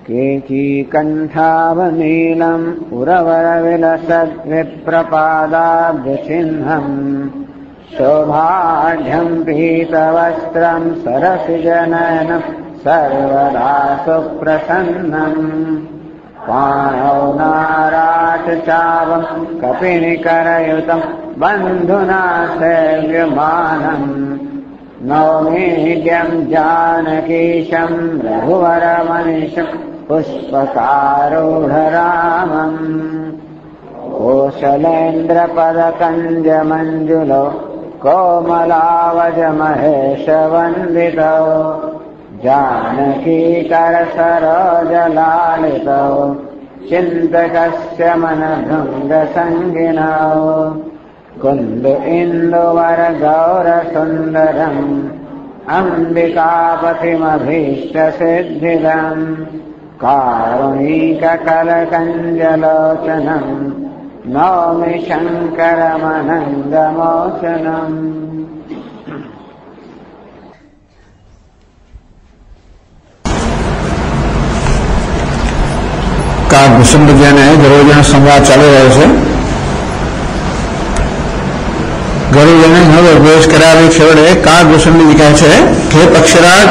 केचिकण्ठावनीलम् उरवरविलसद्विप्रपादाब्जचिह्नम् शोभाढ्यम् पीतवस्त्रम् सरसिजनयनम् सर्वदा सुप्रसन्नम् पाणौ नाराचचावम् कपिनिकरयुतम् बन्धुना सेव्यमानम् नौमीड्यम् जानकीशम् रघुवरमनिशम् पुष्पकारूढरामम् कोशलेन्द्रपदकञ्जमञ्जुलो कोमलावजमहेशवन्दितौ जानकीकरसरोजलालितौ चिन्तकस्य मनभृङ्गसङ्गिनौ कुन्द इन्दुवरगौरसुन्दरम् अम्बिकापतिमभीष्टसिद्धिदम् कारुणिककलकञ्जलोचनम् नौमि शङ्करमनङ्गमोचनम्। કાગભૂષણ જેને ગરુડજીનો સંવાદ ચાલી રહ્યો છે. ગરુડજીને હવે પ્રવેશ કરાવી છેવડે કાગભૂષણજી કહે છે કે પક્ષરાજ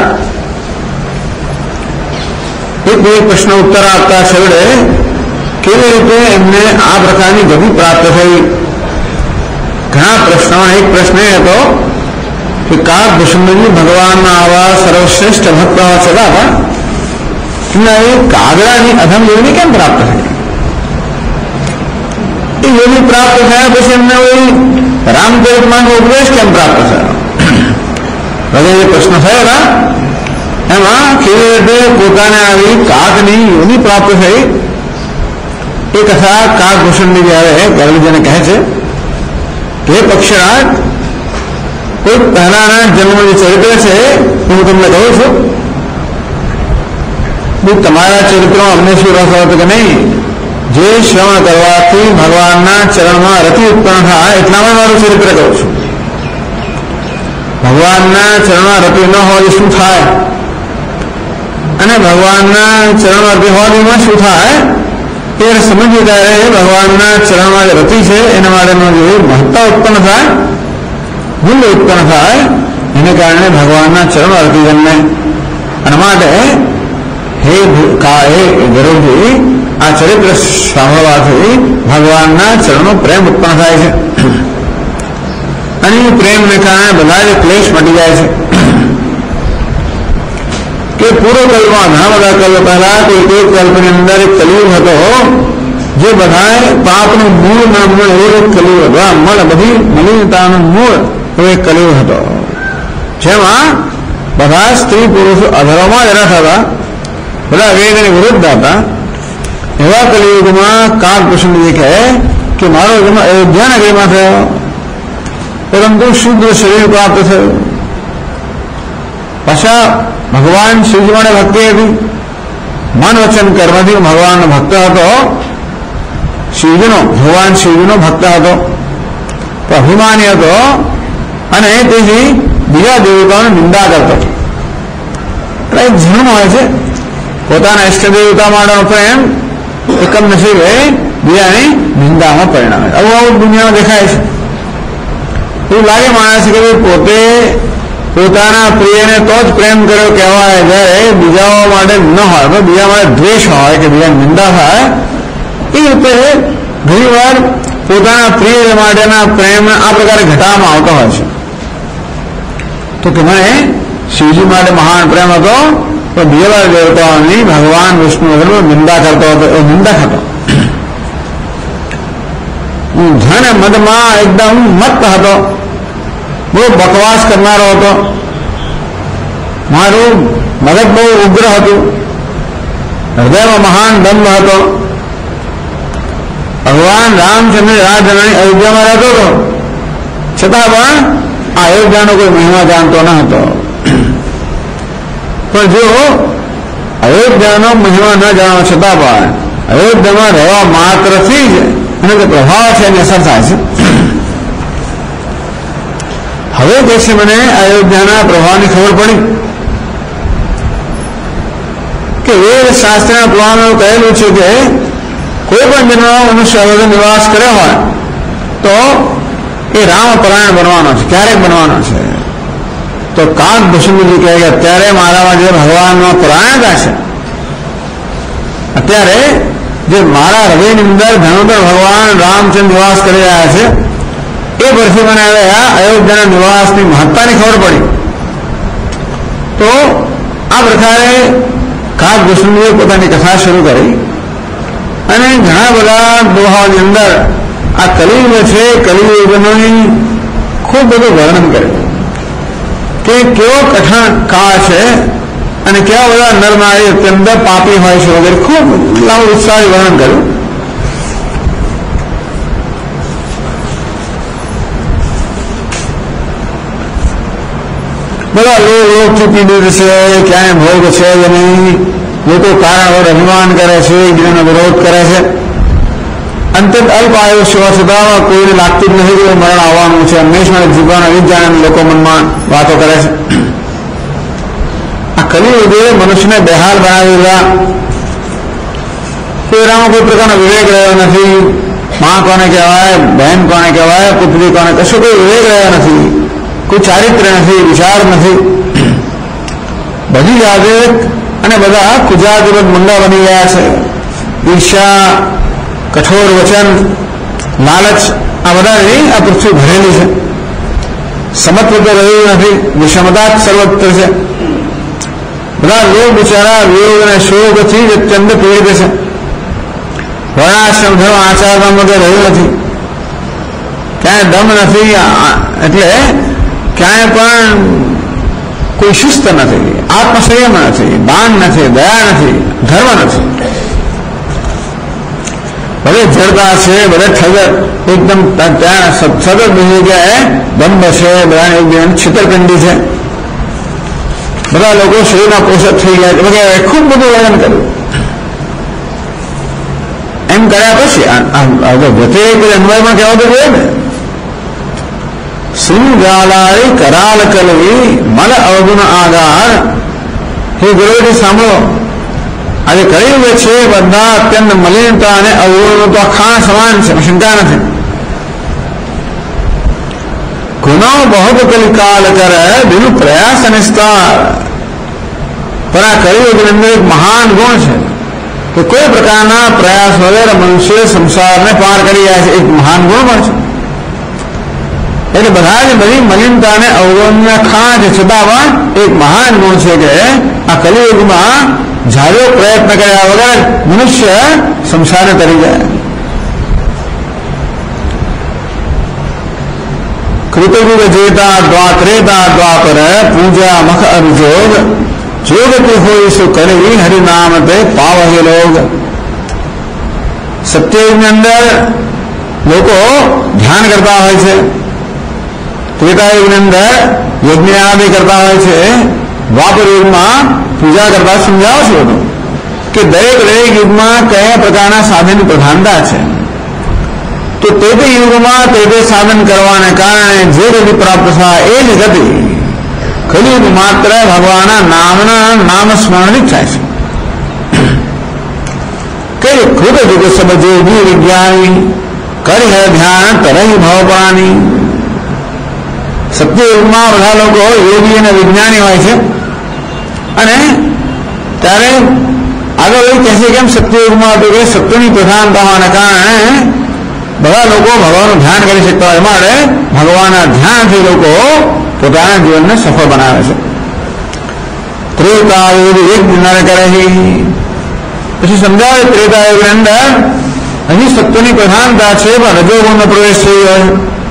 એક પ્રશ્ન ઉત્તર આપતા છેવડે કેવી રીતે એમને આ પ્રકારની ગતિ પ્રાપ્ત થઈ. ઘણા પ્રશ્નો, એક પ્રશ્ન એ હતો કે કાગભૂષણજી ભગવાનના આવા સર્વશ્રેષ્ઠ ભક્ત હોવા છતાં એમને એ કાગડાની અધમ યોગી કેમ પ્રાપ્ત થઈ? એ યોગી પ્રાપ્ત થયા પછી એમને રામચરિતમાનનો ઉપદેશ કેમ પ્રાપ્ત થયો? હવે એ પ્રશ્ન થયો ને એમાં કેવી રીતે પોતાને આવી કાગની યોગી પ્રાપ્ત થઈ એ કથા કાગભૂષણની જયારે ગરુડજીને કહે છે કે પક્ષરાજ કોઈ પહેલાના જન્મનું જે ચરિત્ર છે હું તમને કહું છું. તમારા ચરિત્રો અમને શું રસ હતો કે નહીં, જે શ્રવણ કરવાથી ભગવાનના ચરણમાં રતિ ઉત્પન્ન થાય એટલામાં મારું ચરિત્ર કહું છું. ભગવાનના ચરણમાં રતિ ન હોય શું થાય અને ભગવાનના ચરણમાં રતિ હોય એમાં શું થાય એ સમજીએ ત્યારે ભગવાનના ચરણમાં જે રતિ છે એના માટેનો જે મહત્તા ઉત્પન્ન થાય, મૂલ્ય ઉત્પન્ન થાય એને કારણે ભગવાનના ચરણમાં રતિ જન્મે. અને માટે હે ગરુડજી આ ચરિત્ર સાંભળવાથી ભગવાનના ચરણનો પ્રેમ ઉત્પન્ન થાય છે અને એ પ્રેમને કારણે બધા જ ક્લેશ મટી જાય છે. કે પૂર્વકલ્પમાં ઘણા બધા કલ્પ પહેલા કોઈ એક કલ્પની અંદર એક કલિયુગ હતો જે બધા પાપનું મૂળ નામનો એવો એક કલિયુગ હતો. બધી મલિનતાનું મૂળ એવો એક કલિયુગ હતો જેમાં બધા સ્ત્રી પુરુષો અધરોમાં જ રહેતા હતા, બધા વેદની વિરુદ્ધ હતા. એવા કલિયુગમાં કાગભૂષણજી કહે કે મારો જન્મ અયોધ્યા નગરીમાં થયો પરંતુ શુદ્ધ શરીર પ્રાપ્ત થયું. પાછા ભગવાન શિવજી માટે ભક્તિ હતી, મન વચન કર્મથી ભગવાનનો ભક્ત હતો. ભગવાન શિવજીનો ભક્ત હતો, તો અભિમાની હતો અને તેથી બીજા દેવતાઓની નિંદા કરતો. એટલે એક જન્મ હોય છે પોતાના ઇષ્ટ દેવતા માટેનો પ્રેમ એકમ નસીબે બીજાની નિંદામાં પરિણામે. આવું દુનિયામાં દેખાય છે. એવું લાગે માણસ કે પોતે પોતાના પ્રિયને તો જ પ્રેમ કર્યો કહેવાય જ્યારે બીજાઓ માટે ન હોય, બીજા માટે દ્વેષ હોય કે બીજા નિંદા થાય. એ રીતે ઘણી વાર પોતાના પ્રિય માટેના પ્રેમ આ પ્રકારે ઘટાડવામાં આવતો હોય છે. તો કે મને શિવજી માટે મહાન પ્રેમ હતો તો બીજા દેવતાઓની ભગવાન વિષ્ણુ નિંદા કરતો હતો, એ નિંદા થતો. ધન મદમાં એકદમ મત હતો, બહુ બકવાસ કરનારો હતો. મારું મગજ બહુ ઉગ્ર હતું, હૃદયમાં મહાન દંભ હતો. ભગવાન રામચંદ્ર રાજધાની અયોધ્યામાં રહેતો હતો છતાં પણ આ અયોધ્યાનો કોઈ મહિમા જાણતો ન હતો. પણ જો અયોધ્યાનો મહિમા ન જાણવા છતાં પણ અયોધ્યામાં રહેવા માત્રથી જ એનો જે પ્રભાવ છે એની અસર થાય છે. હવે કે છે મને અયોધ્યાના પ્રભાવની ખબર પડી કે વેદ શાસ્ત્રના પુરાણો કહેલું છે કે કોઈ પણ જન્મમાં મનુષ્ય અવધે નિવાસ કર્યો હોય તો એ રામપરાયણ બનવાનો છે. ક્યારેક બનવાનો છે? તો કાક ભૂષણજી કહે કે અત્યારે મારામાં જે ભગવાનનો પરાયણતા છે, અત્યારે જે મારા હૃદયની અંદર ધનુધર ભગવાન રામચંદ્ર નિવાસ કરી રહ્યા છે, એ પરથી મને હવે આ અયોધ્યાના નિવાસની મહત્તાની ખબર પડી. તો આ પ્રકારે કાક ભૂષણજીએ પોતાની કથા શરૂ કરી અને ઘણા બધા દોહાની અંદર આ કલિયુગ છે, કલિયુગનું ખૂબ બધું વર્ણન કર્યું કે કેવો કઠણ કાળ છે અને કેવા બધા નરનારી અત્યંત પાપી હોય છે વગેરે ખૂબ લાંબુ ઉત્સાહી વર્ણન કર્યું. બધા લોકથી પીડિત છે, ક્યાંય ભોગ છે જ નહીં, લોકો કારણ વગર અભિમાન કરે છે, એકબીજાનો વિરોધ કરે છે. અંતે અલ્પ આયુષ્ય છતાં કોઈને લાગતું જ નથી કે મરણ આવવાનું છે, હંમેશા જીવવાના વિદ્યાના લોકો મનમાં વાતો કરે છે. આ કલિયુગે મનુષ્યને બેહાલ બનાવી દીધા. કોઈનામાં કોઈ પ્રકારનો વિવેક રહ્યો નથી. માં કોને કહેવાય, બહેન કોને કહેવાય, પુત્રી કોને, કશું કોઈ વિવેક રહ્યો નથી, કોઈ ચારિત્ર્ય નથી, વિચાર નથી. બધી જાતે અને બધા કુજાતિપદ મુંડા બની ગયા છે. ઈર્ષા, કઠોર વચન, લાલચ, આ બધાની આ પૃથ્વી ભરેલી છે. સમત્વ તો રહ્યું નથી, વિષમતા જ સર્વત્ર છે. બધા લોક બિચારા વિયોગ અને શોકથી જ અત્યંત પીડિત છે. વર્ણાશ્રમ ધર્મ આચારમાં વગર રહ્યું નથી. ક્યાંય દમ નથી, એટલે ક્યાંય પણ કોઈ શિસ્ત નથી, આત્મસંયમ નથી, દાન નથી, દયા નથી, ધર્મ નથી. બધે જડતા છે, બધે ઠગર એકદમ ત્યાં સતત બની જગ્યાએ દંભ છે, બધા એકબીજાની છેતરપિંડી છે. બધા લોકો શરીરના પોષક થઈ ગયા છે વગેરે ખૂબ બધું વર્ણન કર્યું. એમ કર્યા પછી વતે અન્વયમાં કહેવાતું જોઈએ ને, સુજાલાય કરાલ કલવી મલ અવગુણ આગાર. હે ગુરુજી સાંભળો, આજે કળિયુગ છે, બધા અત્યંત મલિનતા અને અવગુણ તો ખાણ સમાન છે, શંકા નથી. ગુનો બહુ કલિકાલ કરે બિનુ પ્રયાસ નિસ્તાર. પણ આ કળિયુગની અંદર એક મહાન ગુણ છે કે કોઈ પ્રકારના પ્રયાસ વગર મનુષ્ય સંસારને પાર કરી જાય છે. એક મહાન ગુણ પણ છે. એટલે બધા જ બધી મલિનતા અને અવગુણના ખાણ છે, છતાં પણ એક મહાન ગુણ છે કે આ કલિયુગમાં જાજો પ્રયત્ન કર્યા વગર મનુષ્ય સંસારને તરી જાય. કૃતયુગ જેતા ત્રેતા દ્વાપર પૂજા મખ અર્જોગ જોગતી હોય શું કરી હરિનામ તે પાવહે લોગ. સત્યયુગની અંદર લોકો ધ્યાન કરતા હોય છે, ત્રેતાયુગની અંદર યજ્ઞ આદિ કરતા હોય છે, દ્વાપર યુગમાં પૂજા કરતા સમજાવો છો કે દરેક યુગમાં કયા પ્રકારના સાધનની પ્રધાનતા છે. તો તે યુગમાં તે સાધન કરવાને કારણે જે ગતિ પ્રાપ્ત થાય એ જ ગતિ કલિયુગ માત્ર ભગવાનના નામના નામ સ્મરણિત થાય છે. કે ખુદ જુગ સબ જોગી વિજ્ઞાની કરી હે ધ્યાન તરહી ભવપાની. સત્યયુગમાં બધા લોકો યોગી અને વિજ્ઞાની હોય છે અને ત્યારે આગળ એવું કહે છે કેમ સત્યયુગમાં હતું કે સત્યની પ્રધાનતા હોવાના કારણે બધા લોકો ભગવાનનું ધ્યાન કરી શકતા હોય. માટે ભગવાનના ધ્યાનથી લોકો પોતાના જીવનને સફળ બનાવે છે. ત્રેતાયુગ યજ્ઞ નર કરે. પછી સમજાવે ત્રેતાયુગની અંદર હજી સત્યની પ્રધાનતા છે પણ રજોગુણનો પ્રવેશ થઈ ગયો.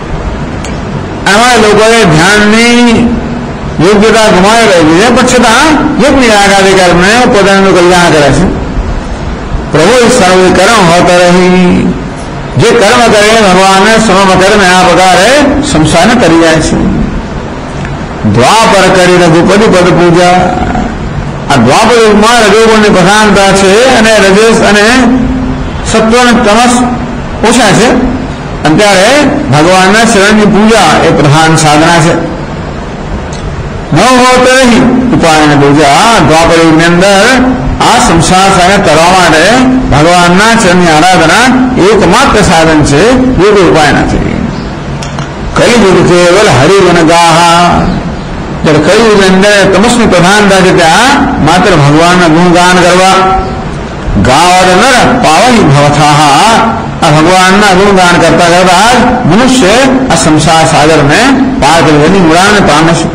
આમાં લોકોએ ધ્યાનની યોગ્યતા ગુમાવી રહી છે, પણ છતાં યજ્ઞ આગાદી કર્મને પોતાનું કલ્યાણ કરે છે. પ્રભુ સર્વ કર્મ હોત રહી. જે કર્મ કરે ભગવાનને સમમ કર્મ આ પ્રકારે સંસારને કરી જાય છે. દ્વાપર કરી રઘુપતિ પદ પૂજા. આ દ્વાપર યુગમાં રજોગુણની પ્રધાનતા છે અને રજસ અને સત્વ અને તમસ ઓછા છે. અત્યારે ભગવાનના શરણની પૂજા એ પ્રધાન સાધના છે. ન હોત નહીં ઉપાયની પૂજા. દ્વાપર યુગની અંદર આ સંસાર સાગર તરવા માટે ભગવાનના ચરણની આરાધના એકમાત્ર સાધન છે, એ કોઈ ઉપાય નથી. કલિયુગ કેવલ હરિગુણ ગાહા. જ્યારે કલિયુગની અંદર તમસની પ્રધાનતા છે ત્યાં માત્ર ભગવાનના ગુણગાન કરવા. ગાવડ નર પાવની ભવથાહા. આ ભગવાનના ગુણગાન કરતા કરતા મનુષ્ય આ સંસાર સાગરને પાર કરી એની મુળાને પામે છે.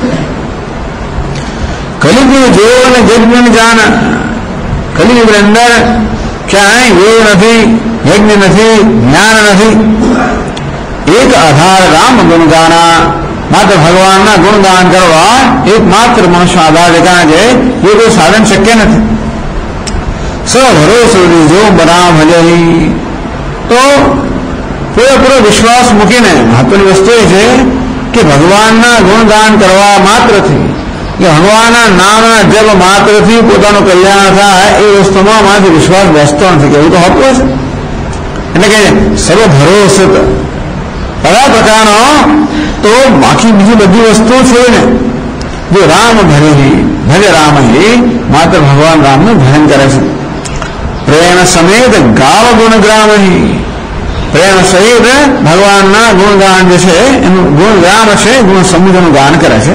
કલિયુગ જેવો અને જજ્ઞ જાન. કલિયુગની અંદર ક્યાંય યોગ નથી, યજ્ઞ નથી, જ્ઞાન નથી. એક આધાર રામ ગુણગાના. માત્ર ભગવાનના ગુણગાન કરવા એકમાત્ર મનુષ્ય આધાર દેખાય છે. એ કોઈ સાધન શક્ય નથી. ભરોસો જો બના ભજઈ. તો પૂરેપૂરો વિશ્વાસ મૂકીને મહત્વની વસ્તુ એ છે કે ભગવાનના ગુણગાન કરવા માત્રથી, કે ભગવાનના નામના જપ માત્રથી પોતાનું કલ્યાણ થાય એ વસ્તુમાં મારાથી વિશ્વાસ બેસતો નથી. કે એવું તો હોતું હશે. એટલે કે સર્વ ભરોસે કયા પ્રકારનો તો બાકી બીજી બધી વસ્તુ છે ને, જો રામ ભજે ભજ રામ માત્ર ભગવાન રામનું ભજન કરે છે. પ્રેમ સમેત ગાવ ગુણગ્રામ. પ્રેમ સહિત ભગવાનના ગુણગાન જે છે એનું ગુણગાન છે, ગુણ સમૂહનું ગાન કરે છે.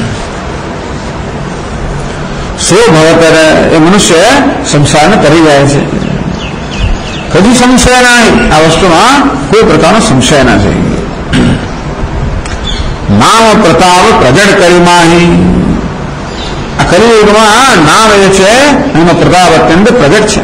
શું ભવતર એ મનુષ્ય સંસારને તરી જાય છે. કદી સંશય નહીં. આ વસ્તુમાં કોઈ પ્રકારનો સંશય ના છે. નામ પ્રતાપ પ્રગટ કરી માહી. આ કલિયુગમાં નામ એ છે એનો પ્રતાપ અત્યંત પ્રગટ છે.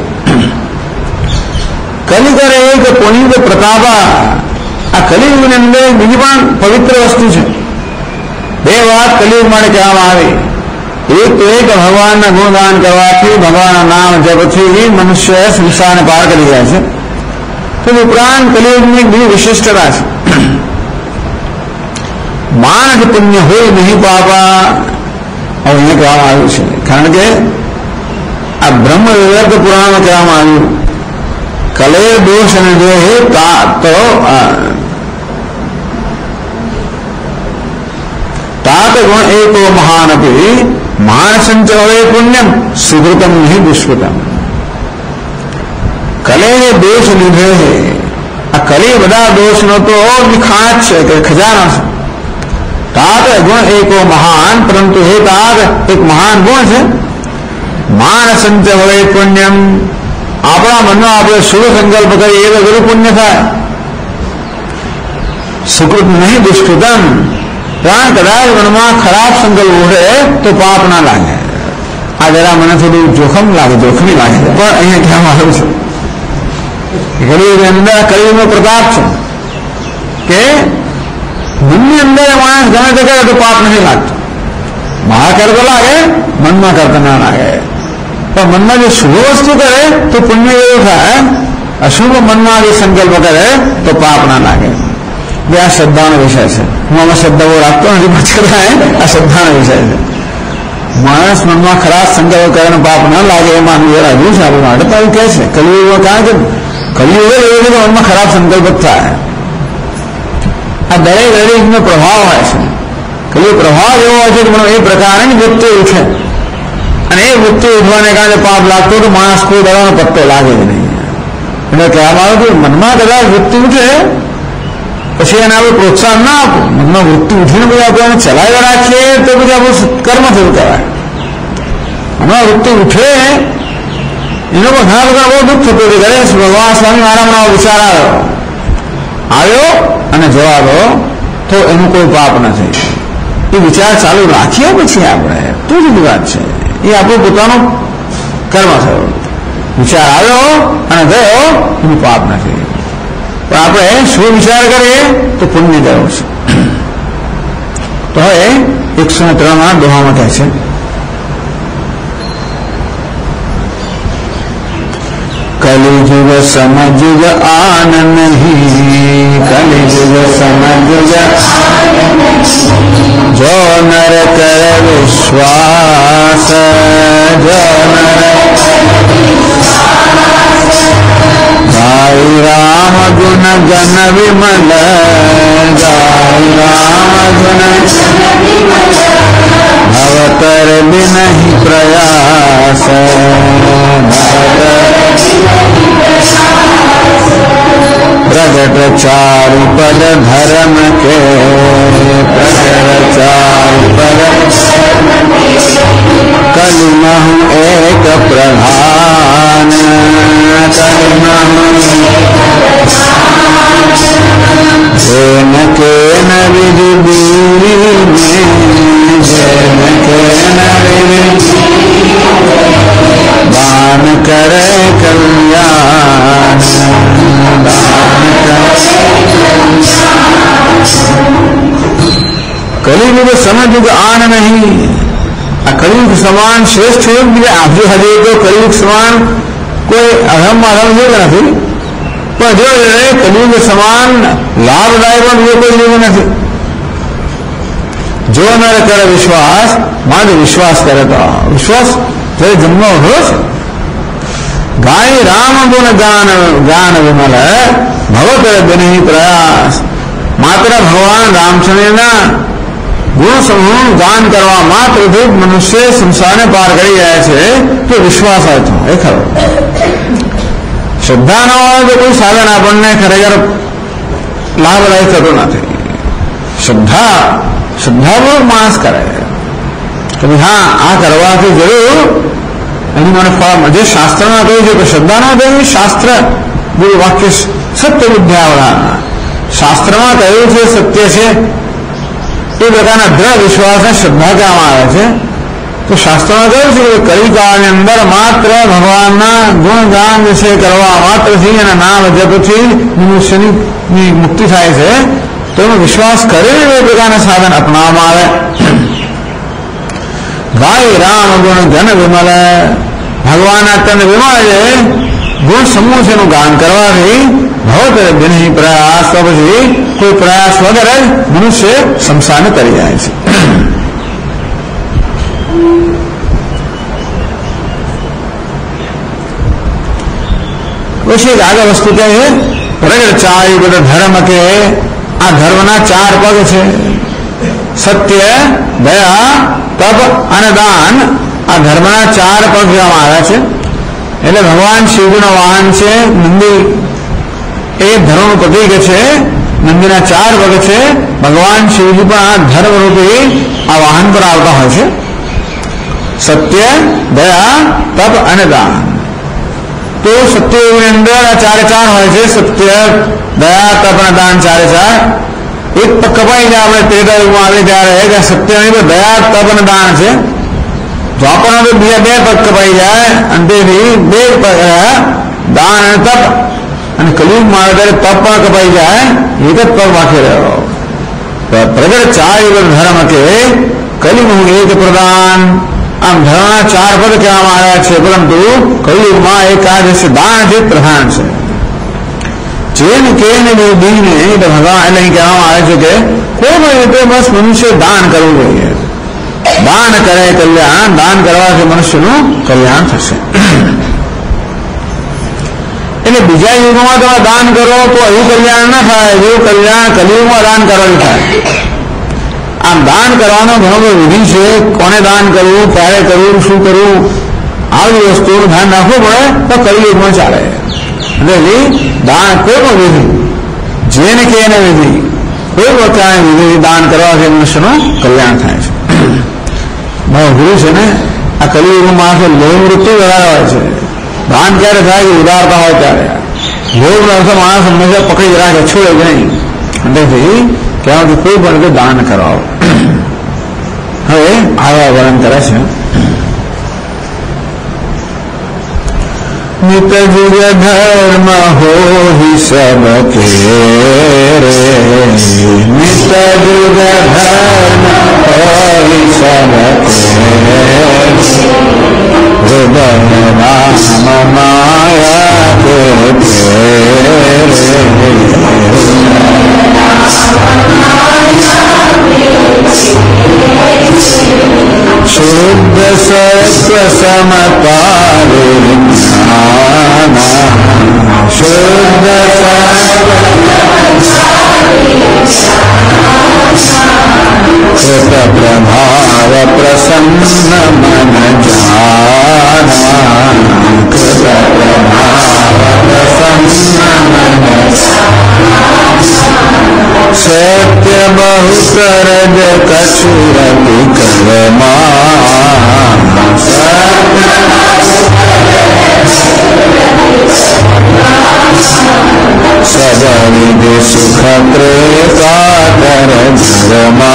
કલિકર એક પુનિત પ્રતાપ. આ કલિયુગની અંદર બીજી પણ પવિત્ર વસ્તુ છે. બે વાત કલિયુગ માટે કહેવામાં આવી. એક તો એ કે ભગવાનના ગુણગાન કરવાથી, ભગવાનના નામ જપથી મનુષ્ય સંસારને પાર કરી જાય છે. તો ઉપરાંત કલિયુગની બીજી વિશિષ્ટતા છે. માનસ પુણ્ય હોય નહીં પાપા. હવે અહીંયા કહેવામાં આવ્યું છે કારણ કે આ બ્રહ્મ વિવેક પુરાણમાં કહેવામાં આવ્યું કલે દોષ અને જો હે તો તાત ગુણ એકો મહાન અપી માનસંચ હવે પુણ્યમ સુકૃતમ નહીં દુષ્કૃતમ. કલે દોષ લીધે છે. આ કલે બધા દોષનો તો નિખાત છે કે ખજાના છે. તાત ગુણ એકો મહાન, પરંતુ હે તાત એક મહાન ગુણ છે. માનસંચ હવે પુણ્યમ. આપણા મનમાં આપણે શુભ સંકલ્પ કરીએ એ બધું પુણ્ય થાય. સુકૃત નહીં દુષ્કૃતમ. કારણ કદાચ મનમાં ખરાબ સંકલ્પ ઉઠે તો પાપ ના લાગે. આ જરા મને થોડું જોખમી લાગે છે, પણ અહીંયા કહેવામાં આવ્યું છે કલિયુગની અંદર કલિયુગનો પ્રતાપ છે કે મનની અંદર માણસ ગમે તે કરે તો પાપ નથી લાગતું. બહાર કરતો લાગે, મનમાં કરતા ના લાગે. પણ મનમાં જો શુભ વસ્તુ કરે તો પુણ્ય એવું થાય. અશુભ મનમાં જો સંકલ્પ કરે તો પાપ ના લાગે. બે આ શ્રદ્ધાનો વિષય છે. હું આમાં શ્રદ્ધા બહુ રાખતો નથી, પણ આ શ્રદ્ધાનો વિષય છે. માણસ મનમાં ખરાબ સંકલ્પ કરે પાપ ન લાગે એ માનવું જરા અઘરું છે આપણા માટે. તો એવું કહે છે કલિયુગમાં, કારણ કે કલિયુગ એવું છે કે મનમાં ખરાબ સંકલ્પ થાય. આ દરેકનો પ્રભાવ હોય છે. કલિયુગ પ્રભાવ એવો હોય છે કે એ પ્રકારની વૃત્તિ ઉઠે અને એ વૃત્તિ ઉઠવાને કારણે પાપ લાગતો તો માણસ કોઈ દવાનો પત્તો લાગે જ નહીં. એટલે કહેવામાં આવે કે મનમાં કદાચ વૃત્તિ ઉઠે પછી એને આપણે પ્રોત્સાહન ના આપો. મનમાં વૃત્તિ ઉઠીને પછી આપણે ચલાવી રાખીએ તો પછી આપણું કર્મ થયું કહેવાય. હમણાં વૃત્તિ ઉઠે એનો પણ ઘણા બધા બહુ દુઃખ થતું હતું. ગણેશ ભગવાન સ્વામી મહારાજનો વિચાર આવ્યો અને જવાબ તો એનું કોઈ પાપ નથી. એ વિચાર ચાલુ રાખીએ પછી આપણે તો જુદી વાત છે. એ આપણું પોતાનો કર્મ થયો. વિચાર આવ્યો અને ગયો એનું પાપ નથી. પણ આપણે શું વિચાર કરીએ તો પુણ્ય ગયો છે. તો હવે 103 દોહામાં કહે છે કલિયુગ સમજુગ આન નહીં. કલિયુગ સમજુગ જો નર કર વિશ્વાસ. જો નર ગાય રામ ગુણ ગન વિમલ. ગાય રામ ગુણ ભવતર બિનહિ પ્રયાસ. चारु पद धर्म के, प्रगट चारु पद कलिमहु एक प्रधान, कलिमहु जैन के न विधि दूरी में, जैन के न विधि दान करे कल्याण, दान करे कलियुग समय युग आन नहीं। कलियुग समान श्रेष्ठ युग આજે હજે તો કલિયુગ સમાન કોઈ અધમ અધમ યુગ નથી, પણ જો કલિયુગ સમાન લાભદાયક પણ બીજો કોઈ યુગ નથી। જો નર કરે વિશ્વાસ, મારે વિશ્વાસ કરે તો વિશ્વાસ જયારે જન્મ ઉઠો છે। ગાય રામ ગુણ ગાન ગાન વિમલ ભગવત બની પ્રયાસ, માત્ર ભગવાન રામચંદ્રના ગુણ સમૂહ ગાન કરવા માત્રથી મનુષ્ય સંસારને પાર કરી જાય છે। તો વિશ્વાસ હતો એ ખરો। શ્રદ્ધા ન હોય તો કોઈ સાધન આપણને ખરેખર લાભદાયક થતું નથી। શ્રદ્ધાપૂર્વક માણસ કરે કે હા આ કરવાથી જરૂર એનું મને ફળ। જે શાસ્ત્રમાં કહ્યું છે કે શ્રદ્ધા ન કહ્યું, શાસ્ત્ર ગુરુ વાક્ય સત્ય વિદ્યાવડા, શાસ્ત્રમાં કહ્યું છે સત્ય છે એ પ્રકારના દ્રઢ વિશ્વાસને શ્રદ્ધા કહેવામાં આવે છે। તો શાસ્ત્રમાં કહ્યું છે કે કલિકાળની અંદર માત્ર ભગવાનના ગુણગાન વિશે કરવા માત્રથી અને નામ જપથી મનુષ્યની મુક્તિ થાય છે। તો એનો વિશ્વાસ કરીને એ પ્રકારના સાધન અપનાવવામાં આવે। ગાય રામ ગુણ ઘન વિમલ, ભગવાનના તન વિમલ છે ગુણ સમૂહ છે એનું ગાન કરવાથી ભવત વિનહી પ્રયાસ, તો પછી કોઈ પ્રયાસ વગર જ મનુષ્ય સંસારને તરી જાય છે। પછી એક આગળ વસ્તુ કહે છે પ્રગટ ચારુ પદ ધર્મ કે, આ ધર્મના ચાર પગ છે સત્ય, દયા, તપ અને દાન। આ ધર્મના ચાર પગ કહેવામાં આવ્યા છે। એટલે ભગવાન શિવજીનો વાહન છે નંદી, એ ધર્મનું પ્રતીક છે। નંદીના ચાર પગ છે। ભગવાન શિવજી પણ આ ધર્મ રૂપી આ વાહન પર આવતા હોય છે। સત્ય, દયા, તપ અને દાન। તો સત્યયુગની અંદર આ ચારે ચાર હોય છે। સત્ય, દયા, તપ અને દાન ચારે ચાર। એક પગ કપાઈ જાય આપણે ત્રેતાયુગમાં આવે ત્યારે સત્ય નહીં તો દયા, તપ અને દાન છે। દ્વાપરમાં તો બીજા બે પગ કપાઈ જાય અને તેથી બે પગ દાન અને તપ, અને કલિયુગમાં આવે ત્યારે તપ પણ કપાઈ જાય, એક જ પગ બાકી રહ્યો। પ્રગટ ચારુ પદ ધર્મ કે કલિયુગ એક પ્રદાન। આમ ધર્મના ચાર પદ કહેવામાં આવ્યા છે, પરંતુ કલિયુગમાં એક આ જે દાન જે પ્રધાન છે। જેન કેને દીને એટલે ભગવાન એટલે અહીં કહેવામાં આવે છે કે કોઈ પણ રીતે બસ મનુષ્ય દાન કરવું જોઈએ। દાન કરે કલ્યાણ, દાન કરવાથી મનુષ્યનું કલ્યાણ થશે। એટલે બીજા યુગમાં તમે દાન કરો તો એવું કલ્યાણ ના થાય જેવું કલ્યાણ કલિયુગમાં દાન કરવાનું થાય। આમ દાન કરવાનો ઘણો બધો વિધિ છે, કોને દાન કરવું, ક્યારે કરવું, શું કરવું, આવી વસ્તુનું ધ્યાન રાખવું પડે તો કલિયુગમાં ચાલે। એટલે દાન કોઈ પણ વિધિ, જેને કે એને વિધિ, કોઈ પ્રકારની વિધિ દાન કરવાથી મનુષ્યનું કલ્યાણ થાય છે। બહુ અઘરું છે ને આ કલિયુગમાં માણસો લોભ વૃત્તિ વધારે હોય છે। દાન ક્યારે થાય કે ઉદારતા હોય ત્યારે, લોભ અર્થ માણસ હંમેશા પકડી રાખે, છોડે જ નહીં। અંદરથી કહેવાથી કોઈ પણ રીતે દાન કરાવો। હવે આવા વર્ણન કરે છે નિત જુગ ધર્મ હો સબ કે રે, નિત જુગ ધર્મ હો સબ કે, હૃદય રામ માયા કે શુદ્ધ સત્વ સમપારે શુદ્ધ કૃત પ્રભાવ પ્રસન્ન મન જાના, કૃત પ્રભાવ પ્રસન્ન મન જાના। कृपा कर धर्मा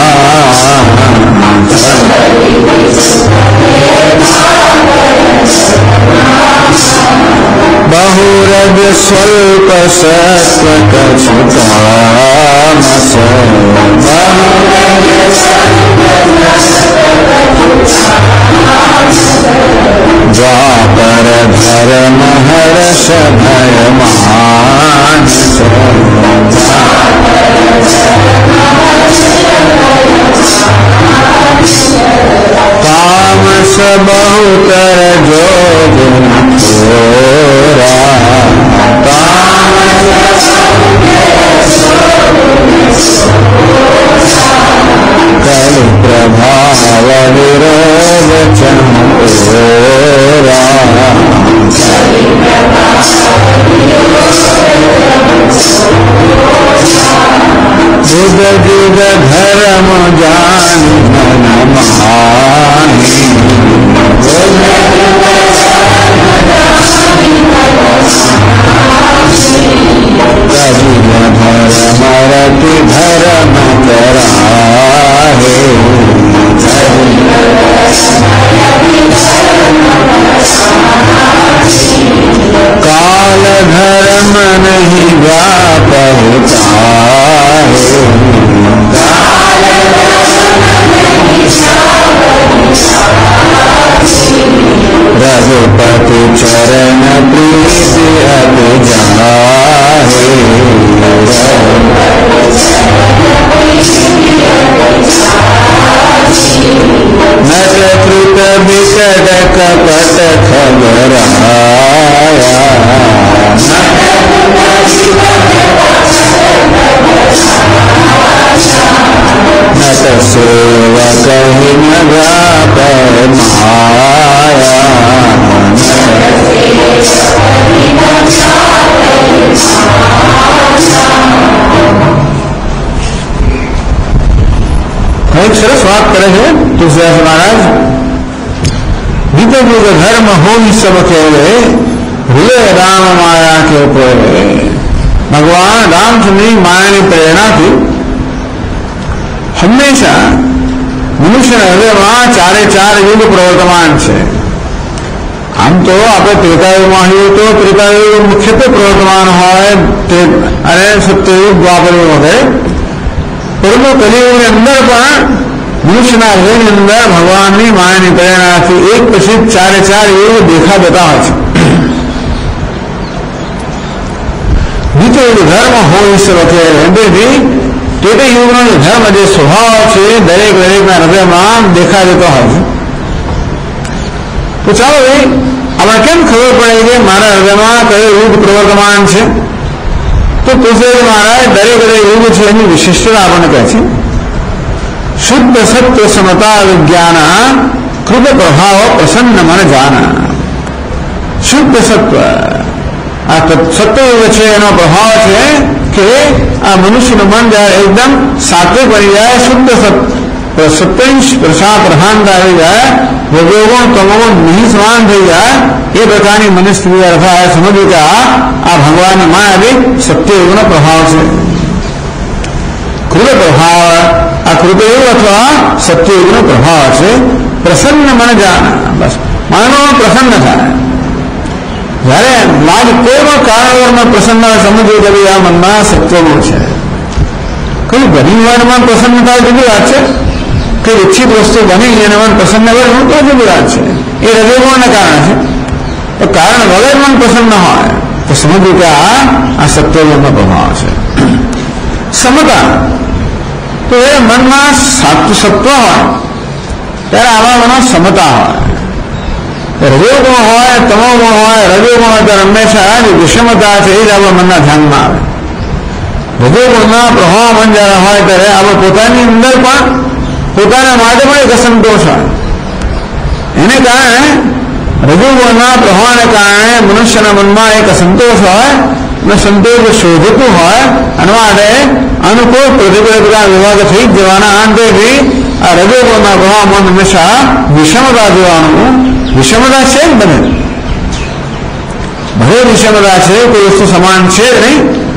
बहुरज स्वल्प सत्व कछु तामस द्वापर धर्म हर्ष भय मानस तामस बहुतर जो गुण थोरा कलि प्रभाव विरोध चंद्रा जुग जुग धर्म जान मन मानी कवि धर्म रति धर्म कराहे काल धर्म नहीं व्यापता रघुपति चरण प्रीति अति जाहे नट कृत विकट कपट खबराया नट सेवक ही न व्यापर माया एक सरस बात करे है तुलसीदास महाराज बीते बीते धर्म हो ही सब खेले हृदय राम माया के ऊपर भगवान रामचंद्र की माया की प्रेरणा थी हमेशा मनुष्य हृदय में चारे चार युग प्रवर्तमान है आम तो આપણે ત્રેતાયુગમાં હોઈએ તો ત્રેતાયુગ મુખ્યત્વે પ્રવર્તમાન હોય અને સત્યયુગ દ્વાપરયુગ વગેરે પરંતુ કલિયુગની અંદર પણ મનુષ્યના હૃદયની અંદર ભગવાનની માયાની પ્રેરણાથી એક પછી ચારે ચાર યુગ દેખા દેતા હોય છે બીજો ધર્મ હોય શકે એથી તે યુગનો જે ધર્મ જે સ્વભાવ છે દરેક દરેકના હૃદયમાં દેખા દેતો હોય છે તો ચાલો આપણે કેમ ખબર પડે કે મારા હૃદયમાં કયો યુગ પ્રવર્તમાન છે તો તુલસીદાસ મહારાજ દરેક દરેક યુગ છે એની વિશિષ્ટતા આપણને કહે છે શુદ્ધ સત્ય સમતા વિજ્ઞાન કૃત પ્રભાવ પ્રસન્ન મન જાન શુદ્ધ સત્વ આ સત્યયુગ છે એનો પ્રભાવ છે કે આ મનુષ્યનું મન જ્યારે એકદમ સાત્વિક બની જાય શુદ્ધ સત્યંશ પ્રસાદ પ્રધાનતા આવી જાય રજોગુણ તમોગુણ નિઃસમાન થઈ જાય એ પ્રકારની મનસ્થિતિ અર્થાત સમજવું કે આ ભગવાનની માયા બી સત્યયુગનો પ્રભાવ છે કૃત પ્રભાવ આ કૃતયુગ અથવા સત્યયુગનો પ્રભાવ છે પ્રસન્ન મન જાન બસ મનનો પ્રસન્ન થાય જ્યારે લાજ કોઈ પણ કારણવરમાં પ્રસન્ન સમજવું કે ભાઈ આ મનમાં સત્યગુણ છે કઈ ઘણી વારમાં પ્રસન્ન થાય જુદી વાત છે કઈ ઇચ્છિત વસ્તુ બની એને મન પ્રસન્ન કરવું તો જુદી વાત છે એ રજોગુણને કારણે છે તો કારણ વગર મન પ્રસન્ન હોય તો સમજવું કે આ સત્યગુણનો પ્રભાવ છે સમતા તો એ મનમાં સત્વ હોય ત્યારે આવા મનમાં સમતા હોય રજોગુણ હોય તમોગુણ હોય રજોગુણ હોય ત્યારે હંમેશા જે વિષમતા છે એ જ આપણા મનના ધ્યાનમાં આવે રજોગુણના પ્રભાવ મન જ્યારે હોય ત્યારે આપણે પોતાની અંદર પણ પોતાના માટે પણ એક અસંતોષ હોય એને કારણે રજોગુણના પ્રભાવને કારણે મનુષ્યના મનમાં એક અસંતોષ હોય અને સંતોષ શોધતું હોય અને માટે અનુકૂળ પ્રતિકૂળ બધા વિભાગ થઈ જ જવાના અંતેથી આ રજોગુણના પ્રભાવ મન હંમેશા વિષમતા જોવાનું વિષમતા છે જ બધે વિષમતા છે કોઈ વસ્તુ સમાન છે જ નહીં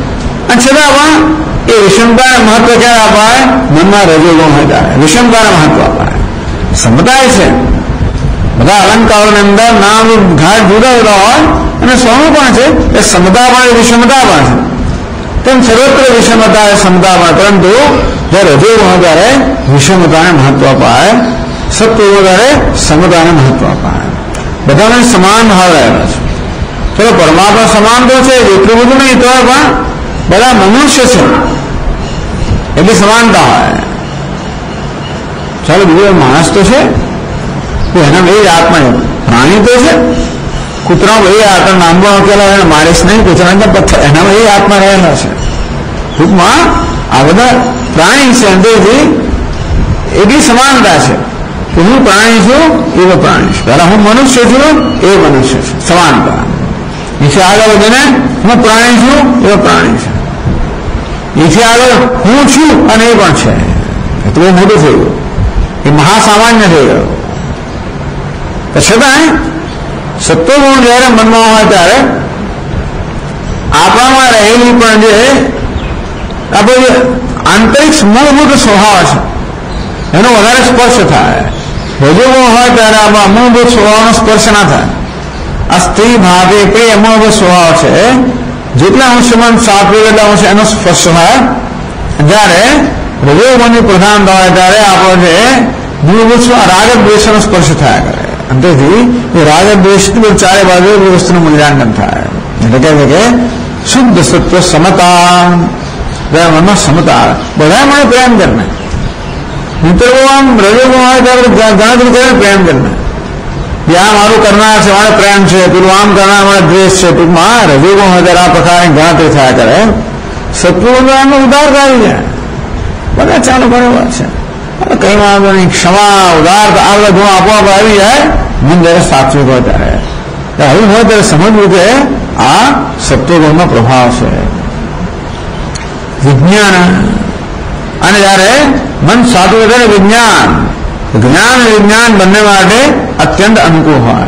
અને છતાં પણ એ વિષમતાને મહત્વ ક્યારે અપાય? મનમાં રજોગુણ હોય ત્યારે વિષમતાને મહત્વ અપાય. સમતાય છે, બધા અલંકારોની અંદર નામ ઘાટ જુદા જુદા હોય અને સ્વનું પણ છે, એ સમતા પણ એ વિષમતા પણ છે. તેમ સર્વત્ર વિષમતા એ સમતા પણ, પરંતુ જયારે રજોગુણ હોય ત્યારે વિષમતાને મહત્વ અપાય, સત્વ ત્યારે સમતાને મહત્વ અપાય. બધાને સમાન ભાવ રહેલા છે. ચલો પરમાત્મા સમાન તો છે, એટલું બધું નહીં તો પણ બધા મનુષ્ય છે એટલી સમાનતા હોય. ચાલો બીજો માણસ તો છે, એના બે આત્મા, પ્રાણી તો છે, કૂતરા બે આત્મા નામો અકેલા એને મારીશ નહીં, કૂતરા પથ્થર એનામાં એ આત્મા રહેલા છે. ટૂંકમાં આ બધા પ્રાણી છે, અંદરથી એટલી સમાનતા છે કે હું પ્રાણી છું એવો પ્રાણી છું, ત્યારે હું મનુષ્ય છું એ મનુષ્ય છે, સમાનતા. એથી આગળ વધીને હું પ્રાણી છું એવો પ્રાણી છે, એથી આગળ હું છું અને એ પણ છે. એ તો બહુ મોટું થઈ ગયું, એ મહાસામાન્ય થઈ ગયો. છતાં સત્વગુણ જયારે મનમાં હોય ત્યારે આપણામાં રહેલી પણ જે આપણો જે આંતરિક મૂળભૂત સ્વભાવ છે એનો વધારે સ્પર્શ થાય. રજોગુણ હોય ત્યારે આપણા મૂળભૂત સ્વભાવનો સ્પર્શ ના થાય. આ સ્ત્રી ભાવે પ્રેમ મૂળભૂત સ્વભાવ છે, જેટલા અંશમાં સાત્વિક એટલા અંશ એનો સ્પર્શ થાય. જયારે રજોગુણની પ્રધાનતા હોય ત્યારે આપણો જે મૂળભૂત રાગ દ્વેષનો સ્પર્શ થયા કરે. અંતેથી એ રાગ દ્વેષ ચારે બાજુ વસ્તુનું મૂલ્યાંકન થાય. એટલે કહે છે કે શુદ્ધ સત્વ સમતા, મનમાં સમતા, બધા મને પ્રેમ કરને. મિત્ર આમ રજોગુણ હોય ત્યારે ગણતરી કરે પ્રેમ કરને, આ મારું કરનાર છે મારે પ્રેમ છે, પેલું આમ કરનાર મારે દ્વેષ છે. ટૂંકમાં રજોગુણ હોય ત્યારે આ પ્રકારની ગણતરી થયા કરે. સત્વગુણ ઉદાર કરી જાય, બધા ચાલો બરોબર છે, કઈ વાંધો નહીં, ક્ષમા ઉદારતા આ બધા ગુણ આપોઆપ આવી જાય. મન જયારે સાત્વિક હોય ત્યારે આવું હોય ત્યારે સમજવું કે આ સત્વગુણનો પ્રભાવ છે. વિજ્ઞાન, અને જયારે મન સાત્વિક ત્યારે વિજ્ઞાન, જ્ઞાન અને વિજ્ઞાન બંને માટે અત્યંત અનુકૂળ હોય.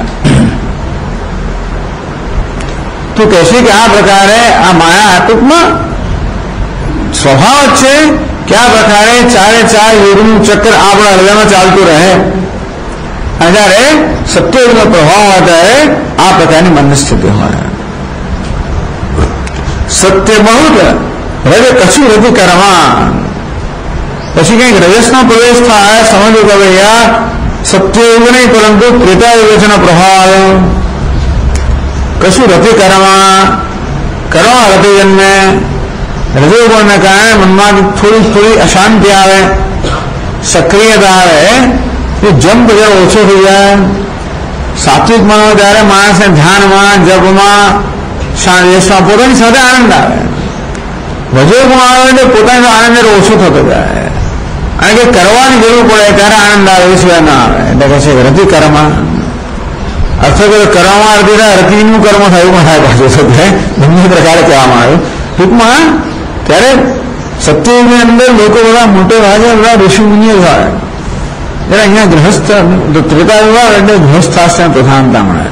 તો કહેશે કે આ પ્રકારે આ માયા ટૂંકમાં સ્વભાવ છે કે આ પ્રકારે ચારે ચાર યુગનું ચક્ર આપણા હૃદયમાં ચાલતું રહે. અને જયારે સત્યયુગનો પ્રભાવ હોય ત્યારે આ પ્રકારની મનની સ્થિતિ હોય. સત્ય બહુ રજ કશું નથી કરવા, પછી કંઈક રજસનો પ્રવેશ થાય, સમજો કે ભાઈ આ સત્યયુગ નહીં પરંતુ ત્રેતાયુગનો પ્રભાવ આવ્યો. કશું રતિ કરવા રતિ જન્મે. રજોગુણને કારણે મનમાં થોડી અશાંતિ આવે, સક્રિયતા આવે, એ જંપ જરા ઓછો થઈ જાય. સાત્વિક મન હોય ત્યારે માણસને ધ્યાનમાં, જપમાં, શાંતિમાં પોતાની સાથે આનંદ આવે. રજોગુણ આવે એટલે પોતાનો આનંદ ઓછો થતો જાય, અને કે કરવાની જરૂર પડે ત્યારે આનંદ આવે, એ સિવાય ના આવે. એટલે કહે છે રતિ કર્મ, અર્થ કરવામાં અર્થી થાય, રતિનું કર્મ થયું પણ થાય પાછું, બંને પ્રકારે કહેવામાં આવ્યું. ટૂંકમાં ત્યારે સત્યયુગની અંદર લોકો બધા મોટે ભાગે બધા ઋષિ મુનિઓ હોય, જયારે અહીંયા ગૃહસ્થ ત્રેતાયુગ આવે એટલે ગૃહસ્થાશ્રમ પ્રધાનતા મળે.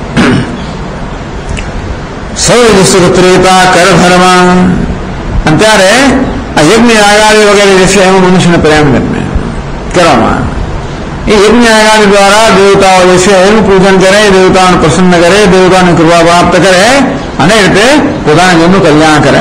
સૌ ત્રેતા કર ધર્મ, અને ત્યારે આ યજ્ઞ આગાદી વગેરે જે છે એમાં મનુષ્યને પ્રેમ કરવામાં, એ યજ્ઞ આગાદી દ્વારા દેવતાઓ જે છે એનું પૂજન કરે, દેવતાઓને પ્રસન્ન કરે, દેવતાઓની કૃપા પ્રાપ્ત કરે, અને એ રીતે પોતાના જીવનનું કલ્યાણ કરે.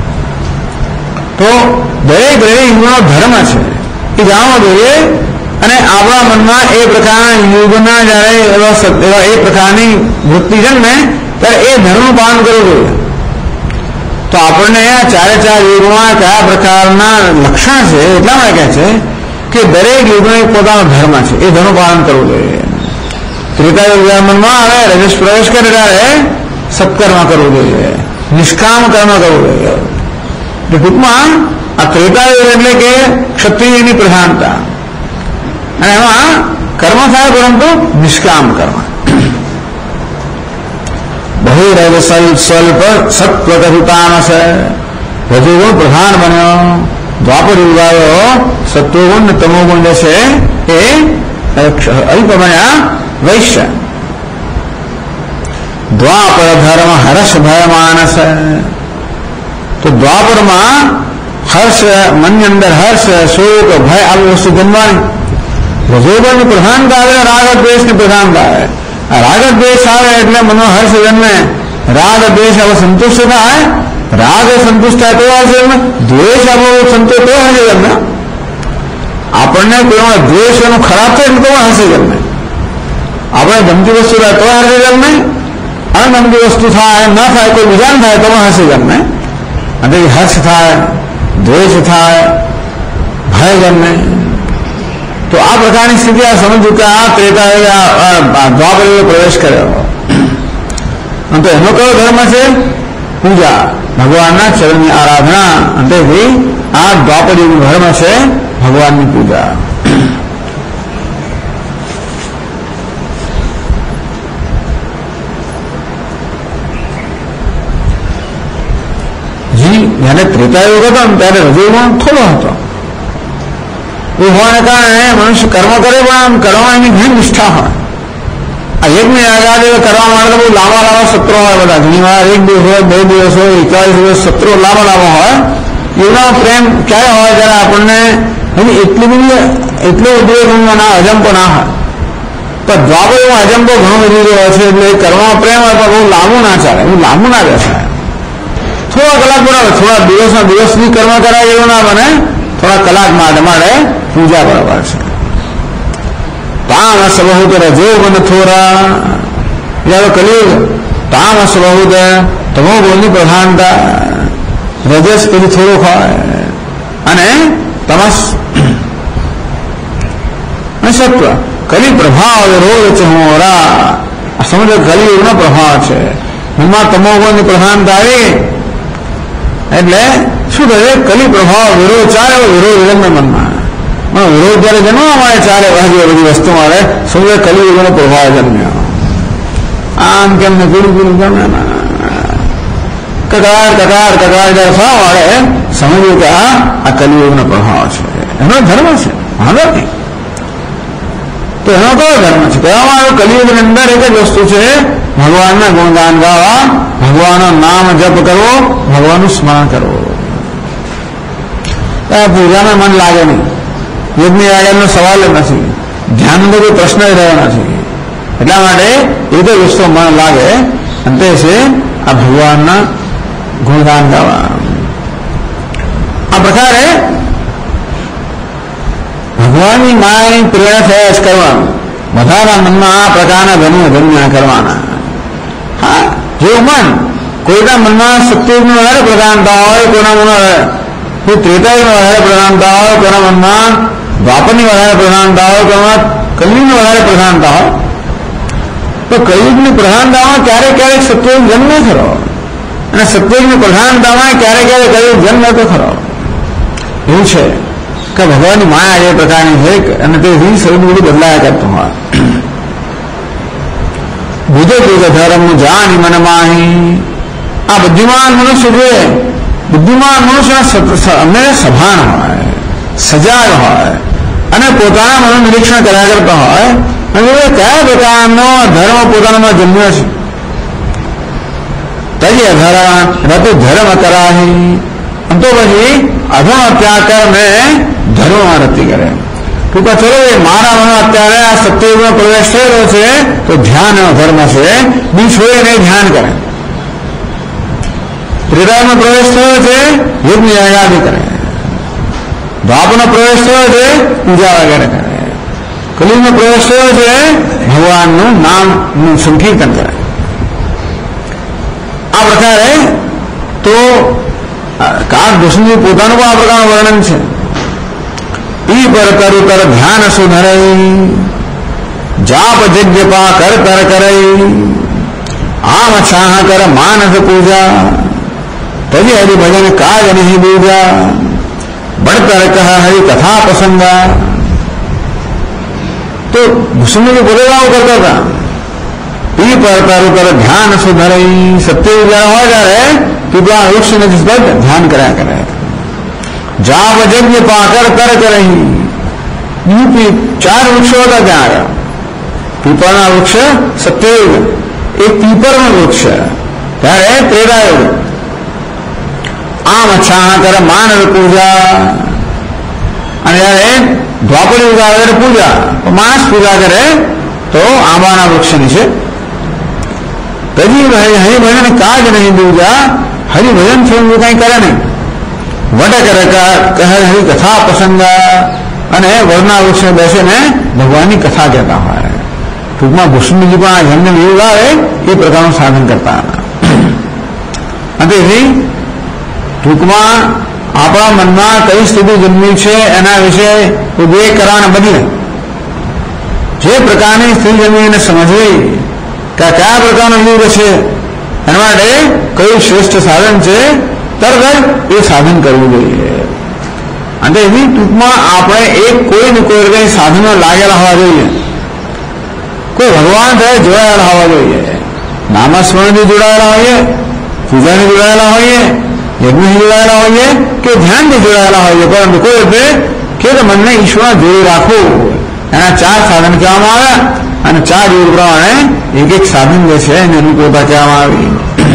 તો દરેક યુગનો ધર્મ છે એ જાણવો જોઈએ. અને આપણા મનમાં એ પ્રકારના યુગના જયારે એવા એ પ્રકારની વૃત્તિ જન્મે ત્યારે એ ધર્મનું પાલન કરવું જોઈએ. તો આપણને આ ચારે ચાર યુગમાં કયા પ્રકારના લક્ષણ છે એટલા માટે કહે છે કે દરેક યુગનો એક પોતાનો ધર્મ છે, એ ધર્મનું પાલન કરવું જોઈએ. ત્રેતાયુગ મનમાં આવે, રજસ પ્રવેશ કરે ત્યારે સત્કર્મ કરવું જોઈએ, નિષ્કામ કર્મ કરવું જોઈએ. ટૂંકમાં આ ત્રેતાયુગ એટલે કે ક્ષત્રિયની પ્રધાનતા, અને એમાં કર્મ થાય પરંતુ નિષ્કામ કર્મ. બહુરવ સ્વલ્પ સત્વકૃતામસ, રજોગુણ પ્રધાન બન્યો. દ્વાપર યુગ આવ્યો, સત્વગુણ ને તમોગુણ જે છે એ અલ્પ બન્યા વૈશ્ય. દ્વાપર ધર્મ હર્ષ ભય માનસ, તો દ્વાપરમાં હર્ષ, મનની અંદર હર્ષ, શોક, ભય આવી વસ્તુ જન્મવાની. રજોગુણની પ્રધાનતા આવે, રાગ દ્વેષની પ્રધાનતા આવે. રાગ દ્વેષ આવે એટલે મનમાં હર્ષ જન્મે, રાગ દ્વેષ આવો સંતુષ્ટ થાય. રાગ સંતુષ્ટ થાય તો હશે જન્મે, દ્વેષ આવો સંતોષ તો હશે જન્મે. આપણને કોઈ દ્વેષ એનું ખરાબ થાય તો હશે જન્મે. આપણે ગમતી વસ્તુ થાય તો હશે જન્મે, અણગમતી વસ્તુ થાય ન થાય કોઈ બીજાને થાય તો હશે જન્મે. અને હર્ષ થાય, દ્વેષ થાય, ભય જન્મે. તો આ પ્રકારની સ્થિતિ આ સમજવું કે આ ત્રેતા દ્વાપર પ્રવેશ કર્યો. તો એનો કયો ધર્મ છે? પૂજા, ભગવાનના ચરણની આરાધના. અંતેથી આ દ્વાપર યુગનો ધર્મ છે ભગવાનની પૂજા. જયારે ત્રેતાયુગ હતો ને ત્યારે રજોગુણ થોડો હતો. એ હોવાને કારણે મનુષ્ય કર્મ કરે પણ આમ કરવા એની ઘણી નિષ્ઠા હોય. આ યજ્ઞ યાગાદિ કરવા માટે બહુ લાંબા લાંબા સત્રો હોય. બધા ઘણી વાર 1 દિવસ હોય, 2 દિવસ હોય, 41 દિવસ સત્રો લાંબા લાંબા હોય. એનો પ્રેમ ક્યારે હોય જ્યારે આપણને એટલો ઉદ્યોગમાં અજંપો ના હોય. પણ દ્વાપરમાં અજંપો ઘણો વધી રહ્યો છે એટલે કરવામાં પ્રેમ હોય પણ બહુ લાંબુ ના ચાલે, એવું લાંબુ ના બેસાય. થોડા કલાક બરાબર, થોડા દિવસના દિવસ સુધી કર્મ કરાય એવું ના બને. થોડા કલાક માટે પૂજા બરાબર છે. તામસ બહુત રજોગુણ થોરા, જ્યારે કલિયુગ તામસ બહુત તમો ગુણની પ્રધાનતા, રજસ પછી થોડુંક હોય અને તમસ અને સત્વ. કલી પ્રભાવ રોગ છે હોરા, સમજો કલિયુગનો પ્રભાવ છે. એમાં તમો ગુણની પ્રધાનતા આવી એટલે શું કરે? કલી પ્રભાવ વિરોધ ચાલે, વિરોધ જન્મે મનમાં. વિરોધ જયારે જન્મવા મળે ચારે બાજુ બધી વસ્તુ મળે, સમજો કલિયુગનો પ્રભાવ જન્મ્યો. આમ કેમ ને ગુરુ ગુરુ ગમે કકાર કકાર કકાર જયારે થવા મળે સમજવું કે આ કલિયુગનો પ્રભાવ છે, એનો ધર્મ છે. વાંધો નહીં. તો એનો કયો ધર્મ છે? કહેવામાં આવ્યું કલિયુગની અંદર એક જ વસ્તુ છે, ભગવાનના ગુણગાન ગાવા, ભગવાનનું નામ જપ કરવો, ભગવાનનું સ્મરણ કરવું. પૂજામાં મન લાગે નહીં, યજ્ઞ યાગનો સવાલ જ નથી, ધ્યાનનો કોઈ પ્રશ્ન જ રહ્યો નથી. એટલા માટે એ તો વસ્તુ મન લાગે અંતે છે આ ભગવાનના ગુણગાન ગાવા. આ પ્રકારે ભગવાનની માયાની પ્રેરણા થયા જ કરવાનું. બધાના મનમાં આ પ્રકારના ધર્મ કરવાના. હા, જેવું મન કોઈના મનમાં સત્યુગનું વધારે પ્રધાનતા હોય, કોઈના મનમાં કોઈ ત્રેતાયુગનું વધારે પ્રધાનતા હોય, કોઈના મનમાં દ્વાપરની વધારે પ્રધાનતા હોય, કોઈમાં કલિયુગની વધારે પ્રધાનતા હોય. તો કલિયુગની પ્રધાનતામાં ક્યારેક ક્યારેક સત્યુગ જન્મે ખરો, અને સત્યુગની પ્રધાનતામાં ક્યારેક ક્યારેક કલિયુગ જન્મે તો ખરો. એવું છે કે ભગવાનની માયા એ પ્રકારની છે અને તે શરીર બધું બદલાયા કરતું હોય. બુધે બુધ ધર્મ જાની મન માહી. આ બુદ્ધિમાન મનુષ્ય છે, બુદ્ધિમાન મનુષ્ય અમને સભાન હોય, સજાગ હોય અને પોતાના મનનું નિરીક્ષણ કર્યા કરતા હોય અને કયા પ્રકારનો ધર્મ પોતાનામાં જન્મ્યો છે. તજી અધરા રતુ ધર્મ કરાહી. તો પછી અધર્મ ત્યાગ કરને ધર્મમાં રતિ કરે. ટૂંકા ચલો એ મારા મનમાં અત્યારે આ સત્યયુગનો પ્રવેશ થયેલો છે તો ધ્યાન એનો ધર્મ છે, બી છોડીને ધ્યાન કરે. ત્રેતાયુગનો પ્રવેશ થયો છે, યજ્ઞ યાગાદિ કરે. દ્વાપરનો પ્રવેશ થયો છે, પૂજા વગેરે કરે. કલિયુગનો પ્રવેશ થયો છે, ભગવાનનું નામનું સંકીર્તન કરે. આ પ્રકારે તો કાક દુષ્ણુ પોતાનું પણ આ પ્રકારનું વર્ણન છે. ઈ પર કરું કર ધ્યાન સુધરઈ, જાપ જગ્યપા કર કર કરઈ, આમ છાહ કર માનસ પૂજા, તજી હરિ ભજન કાજ નહીં બૂજા, બળતર કહ હરિ કથા પસંગા. તો દુષ્ણુ પોતે કરતા હતા. ઈ પર કરું કર ધ્યાન સુધરઈ. સત્ય જયારે હોય ત્યારે પીપળા વૃક્ષને ધ્યાન કર્યા કરે. જાપ યજ્ઞ પાકર કર કરહી. 4 વૃક્ષો હતા ત્યાં આગળ. પીપળના વૃક્ષ સત્યયુગ, એક પીપળનું વૃક્ષ ત્યારે ત્રેતાયુગ. આમ છાણા કરે માનવ પૂજા. અને જયારે દ્વાપર યુગ આવે ત્યારે પૂજા, માણસ પૂજા કરે તો આંબાના વૃક્ષની છે. હરિભજન કાજ નહીં દૂજા, હરિભજન છે એવું કઈ કરે નહીં. વટ કરે હરિ કથા પસંદ, અને વરના વૃક્ષે બેસીને ભગવાનની કથા કહેતા હોય. ટૂંકમાં ભૂષણજી પણ જેમને વિયોગ આવે એ પ્રકારનું સાધન કરતા હતા. અને તેથી ટૂંકમાં આપણા મનમાં કઈ સ્થિતિ જન્મી છે એના વિશે ઉદ્વેગ કરવાના બદલે જે પ્રકારની સ્થિતિ જન્મી એને સમજવી કે કયા પ્રકારનો યુગ છે, એના માટે કયું શ્રેષ્ઠ સાધન છે, તરત જ એ સાધન કરવું જોઈએ. અને એવી ટૂંકમાં આપણે કોઈ ને કોઈ કઈ સાધનો લાગેલા હોવા જોઈએ, કોઈ ભગવાન સાથે જોડાયેલા હોવા જોઈએ. નામસ્મરણથી જોડાયેલા હોઈએ, પૂજાથી જોડાયેલા હોઈએ, યજ્ઞથી જોડાયેલા હોઈએ કે ધ્યાનથી જોડાયેલા હોઈએ, પરંતુ કોઈ રીતે કે મનને ઈશ્વર જોડી રાખવું, એના 4 સાધન કહેવામાં આવ્યા. અને 4 યુગ પ્રમાણે એક એક સાધન જે છે એને અનુકૂળતા કહેવામાં આવી.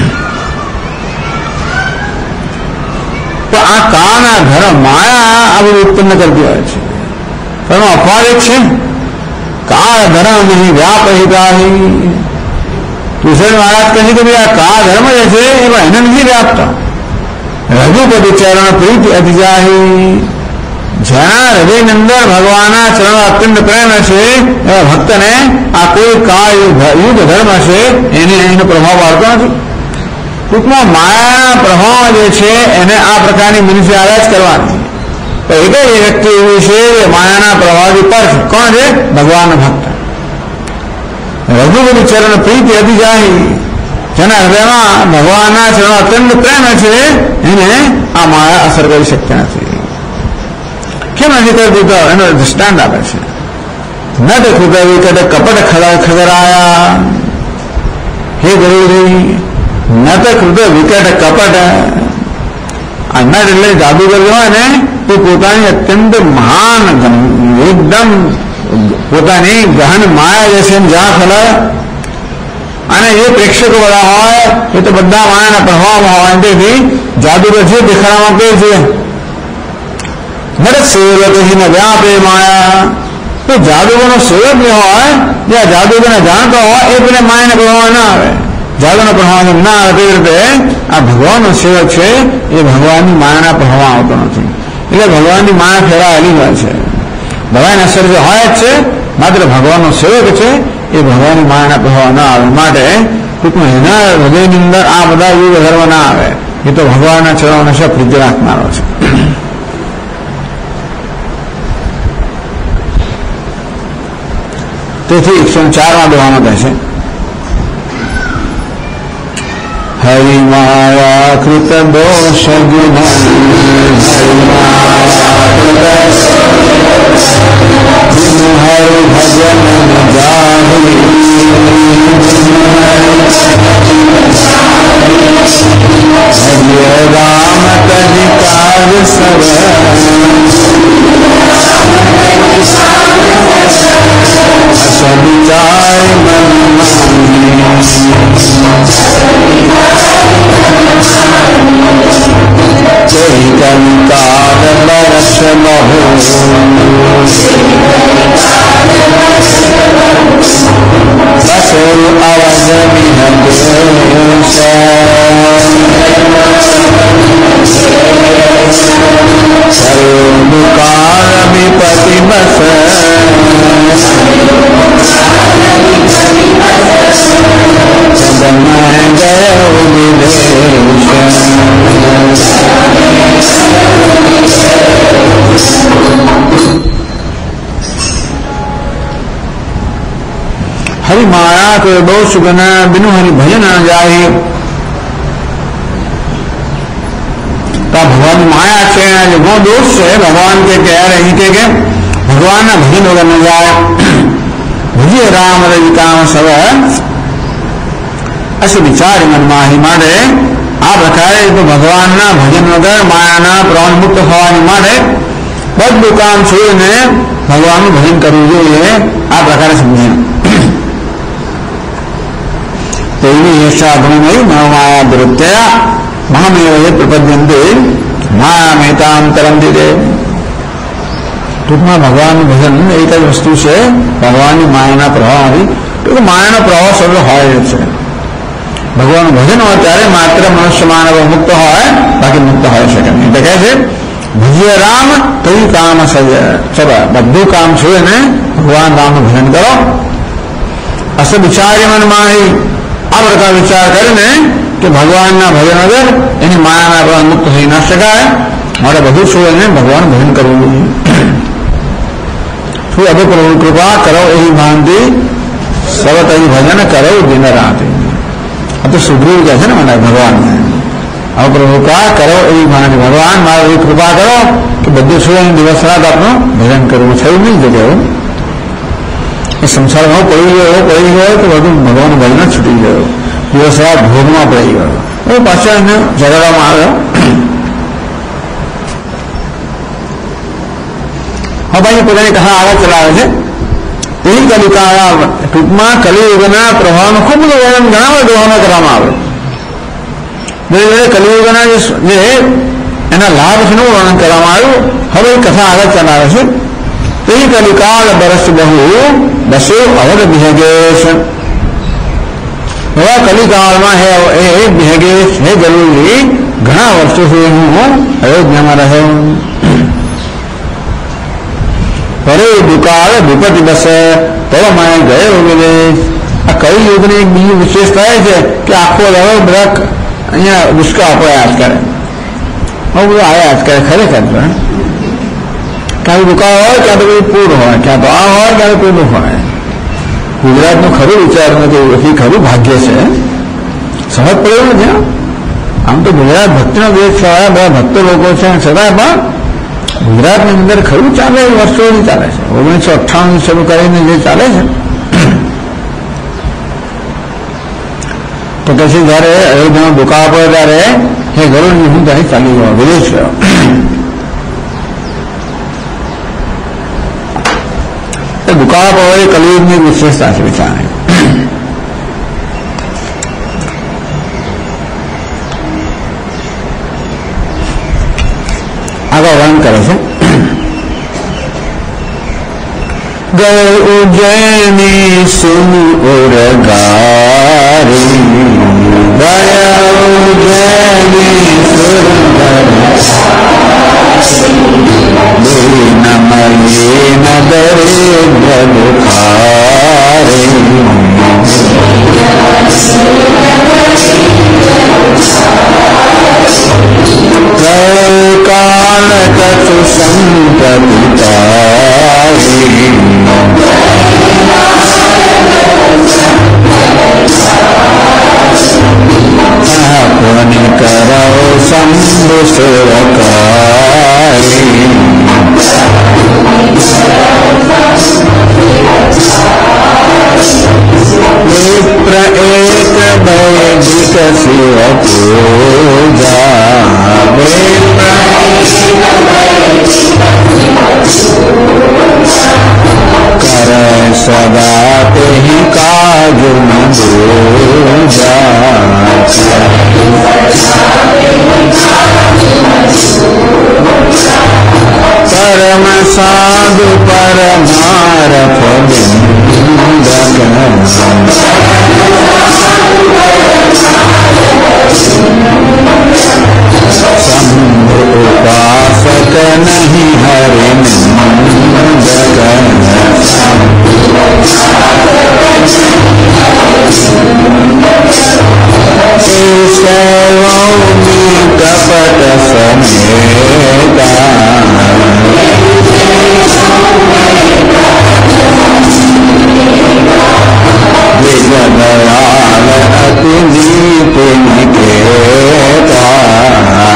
તો આ કાળના ધર્મ માયા આ બધું ઉત્પન્ન કરતી હોય છે. એનો અપવાદ એક છે, કાળ ધર્મ નહીં વ્યાપહિતાહી. તુષાર મહારાજ કહે છે કે ભાઈ આ કાળ ધર્મ જે છે એ એને નથી વ્યાપતા. રઘુપતિ ચરણ પ્રીતિ અતિજાહી. જેના હૃદયની અંદર ભગવાનના ચરણ અત્યંત પ્રેમ છે એવા ભક્તને આ કોઈ કાળ યુગ ધર્મ છે એનો પ્રભાવ પાડતો નથી. ટૂંકમાં માયાના પ્રભાવ જે છે એને આ પ્રકારની મનુષ્ય આરાજ કરવાની. તો એક જ વ્યક્તિ એવી છે માયાના પ્રભાવથી પર છે. કોણ છે? ભગવાન ભક્ત. રઘુપતિ ચરણ પ્રીતિ અતિજાહી. જેના હૃદયમાં ભગવાનના ચરણ અત્યંત પ્રેમ છે એને આ માયા અસર કરી શકતી નથી. કેમ નથી કરતી? તો એનો દૃષ્ટાંત આપે છે. ન તો કૃપા વિકટ કપટ ખગરાયા. હે ગરુડી, ન તો કૃત વિકટ કપટ. આ નટ એટલે જાદુગર હોય ને એ પોતાની અત્યંત મહાન એકદમ પોતાની ગહન માયા જે છે જ્યાં ફેલાય, અને એ પ્રેક્ષકો બધા હોય એ તો બધા માયાના પ્રભાવમાં હોય. તેથી જાદુગર છે દેખાડવામાં કે છે નરક સેવક વ્યાપે માયા. તો જાદુગરનો સેવક જે હોય, જ્યાં જાદુગરને જાણતો હોય એ પેલા માયાના પ્રભાવ ના આવે, જાદુનો પ્રભાવ ના આવે. તે રીતે આ ભગવાનનો સેવક છે એ ભગવાનની માયાના પ્રભાવમાં આવતો નથી. એટલે ભગવાનની માયા ફેરાયેલી હોય છે. ભગવાન અસર જે હોય જ છે, માત્ર ભગવાનનો સેવક છે એ ભગવાનની માયાના પ્રભાવ ના આવે. માટે ટૂંકમાં એના હૃદયની અંદર આ બધા યુગ ધર્મ ના આવે. એ તો ભગવાનના ચરણોને છે પ્રીતિ રાખનારો છે. તેથી 104માં દોહામાં કહે છે હરિમાયા કૃત દોષ ગુણ હરિ ભજન જાહી હરિ રામ કલિ કાજ સર વિચાર મન જય કંકાલ બરસ બહુ બસરુ અવજ વિહદેશ સર્વકાળ વિપતિ બસ हरि माया को दोष गुण बिनु हरि भजन न जाए. तो भगवान माया છે वो दोष है. भगवान के कह रहे हैं कि भगवान ना भजन वगैरह न जाए. भजिए राम रवि काम सब ऐसे विचार મનમાં માટે આ પ્રકારે તો ભગવાનના ભજન વગર માયાના પ્રવાહ મુક્ત થવાની માટે બધું કામ છોડીને ભગવાનનું ભજન કરવું જોઈએ. આ પ્રકારે સમજે તેવી સાધનમય માયા દૃત્યા મહામેવ પ્રપદ્યંતે કરંતી દે. ટૂંકમાં ભગવાનનું ભજન એક જ વસ્તુ છે, ભગવાનની માયાના પ્રવાહમાંથી. તો માયાનો પ્રવાહ સર્વ હોય જ છે. ભગવાનનું ભજન હોય ત્યારે માત્ર મનુષ્ય માનવ મુક્ત હોય, બાકી મુક્ત હોય શકે નહીં. એટલે કહે છે ભજ્ય રામ કયું કામ ચલો બધું કામ છોડીને ભગવાન રામનું ભજન કરો. અસ વિચાર્ય મનમાં આ પ્રકાર વિચાર કરીને કે ભગવાનના ભજન વગર એની માયાના પ્રવાહ મુક્ત થઈ ના શકાય, મારે બધું છોડીને ભગવાન ભજન કરવું જોઈએ. શું અભિ પ્રભુ કૃપા કરો એવી ભાનથી સર્વત ભજન કરો દિન રાત. આ તો સુગ્રીવ કહે છે ને મને ભગવાનને, હવે પ્રભુ કૃપા કરો એવી ભાનથી ભગવાન મારે એવી કૃપા કરો કે બધું છોડીને દિવસ રાત આપનું ભજન કરવું. થયું નહીં તો કેવું એ સંસારમાં પડી ગયો તો બધું ભગવાન ભજન છૂટી ગયો, દિવસ રાત ભોગમાં પડી ગયો. એ પાછા એને જગાડવામાં આવ્યો. હવે ભાઈ પોતાની કથા આગળ ચલાવે છે. એ કલિકા ટૂંકમાં કલિયુગના પ્રભાવનું ખૂબ બધું વર્ણન ઘણા બધા દોહામાં કરવામાં આવે. કલિયુગના જે એના લાભ છે એનું વર્ણન કરવામાં આવ્યું. હવે એ કથા આગળ ચલાવે છે. તે કલિકાળ બરસ બહુ બસો અવધ ભેગેશ. હવે કલિકાળમાં હે ભેગેશ હે જરૂરી ઘણા વર્ષો સુધી હું અયોધ્યામાં રહ્યો. પરે દુકાળ ભૂપતિ બસે તો મેં ગયો વિદેશ. આ કઈ યુગની એક બીજી વિશેષતા એ છે કે આખો દાડો બધા અહીંયા દુષ્કાળ પડ્યા જ કરે, બહુ બધું આવ્યા જ કરે. ખરેખર ક્યાં દુકાળ હોય, ક્યાં તો કોઈ પૂર હોય, ક્યાં તો આ હોય, ક્યાં તો પેલું હોય. ગુજરાતનું ખરું વિચાર નથી, એ ખરું ભાગ્ય છે. સહજ પડ્યું નથી. આમ તો ગુજરાત ભક્તિનો દેશ છે, બધા ભક્તો લોકો છે, છતાં પણ ગુજરાતની અંદર ખરું ચાલે વર્ષોથી ચાલે છે. 1958 શરૂ કરીને જે ચાલે છે. તો પછી જયારે અયોધ્યામાં દુકાળ પડે ત્યારે હે ગરુડની હું ત્યાં ચાલી ગયો, વિદેશ ગયો. દુકાળ પડે એ કલિયુગની વિશેષતા છે વિચારને. આગળ વર્ણન કરે છે. ગયો ઉજ્જૈની સુન ઉરગારી, ગયો ઉજ્જૈની સુરગારી, નમયે નગરે બ્રહ્મખારી. કાલ કચુ સંતપિતારી, આપને કરો શંભુ સેવકારી. વિપ્ર એક વૈદિક શિવ પૂજા, કરે સદા તે કાજ ન દૂજા. પરમ સાધુ પરમારથ બિંદક, શંભુ ઉપાસક નહીં હરિ નિંદક. સૌમી કપટ સમેતા, વિજદયાલ અતિ નીતિ નિકેતા.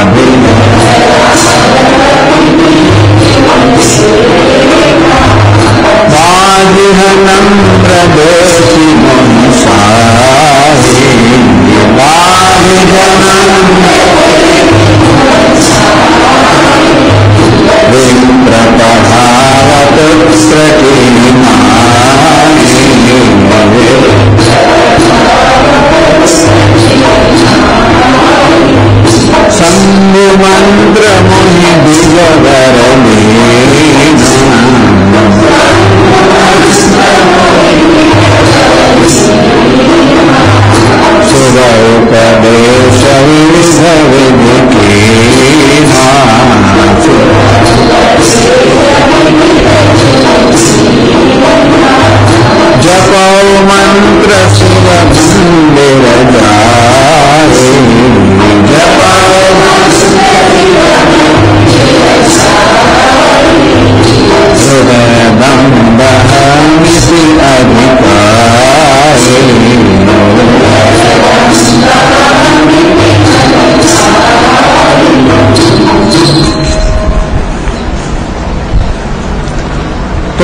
બાજિહ નમ્ર દેશી મનસાહી, બાજિહ નમ્ર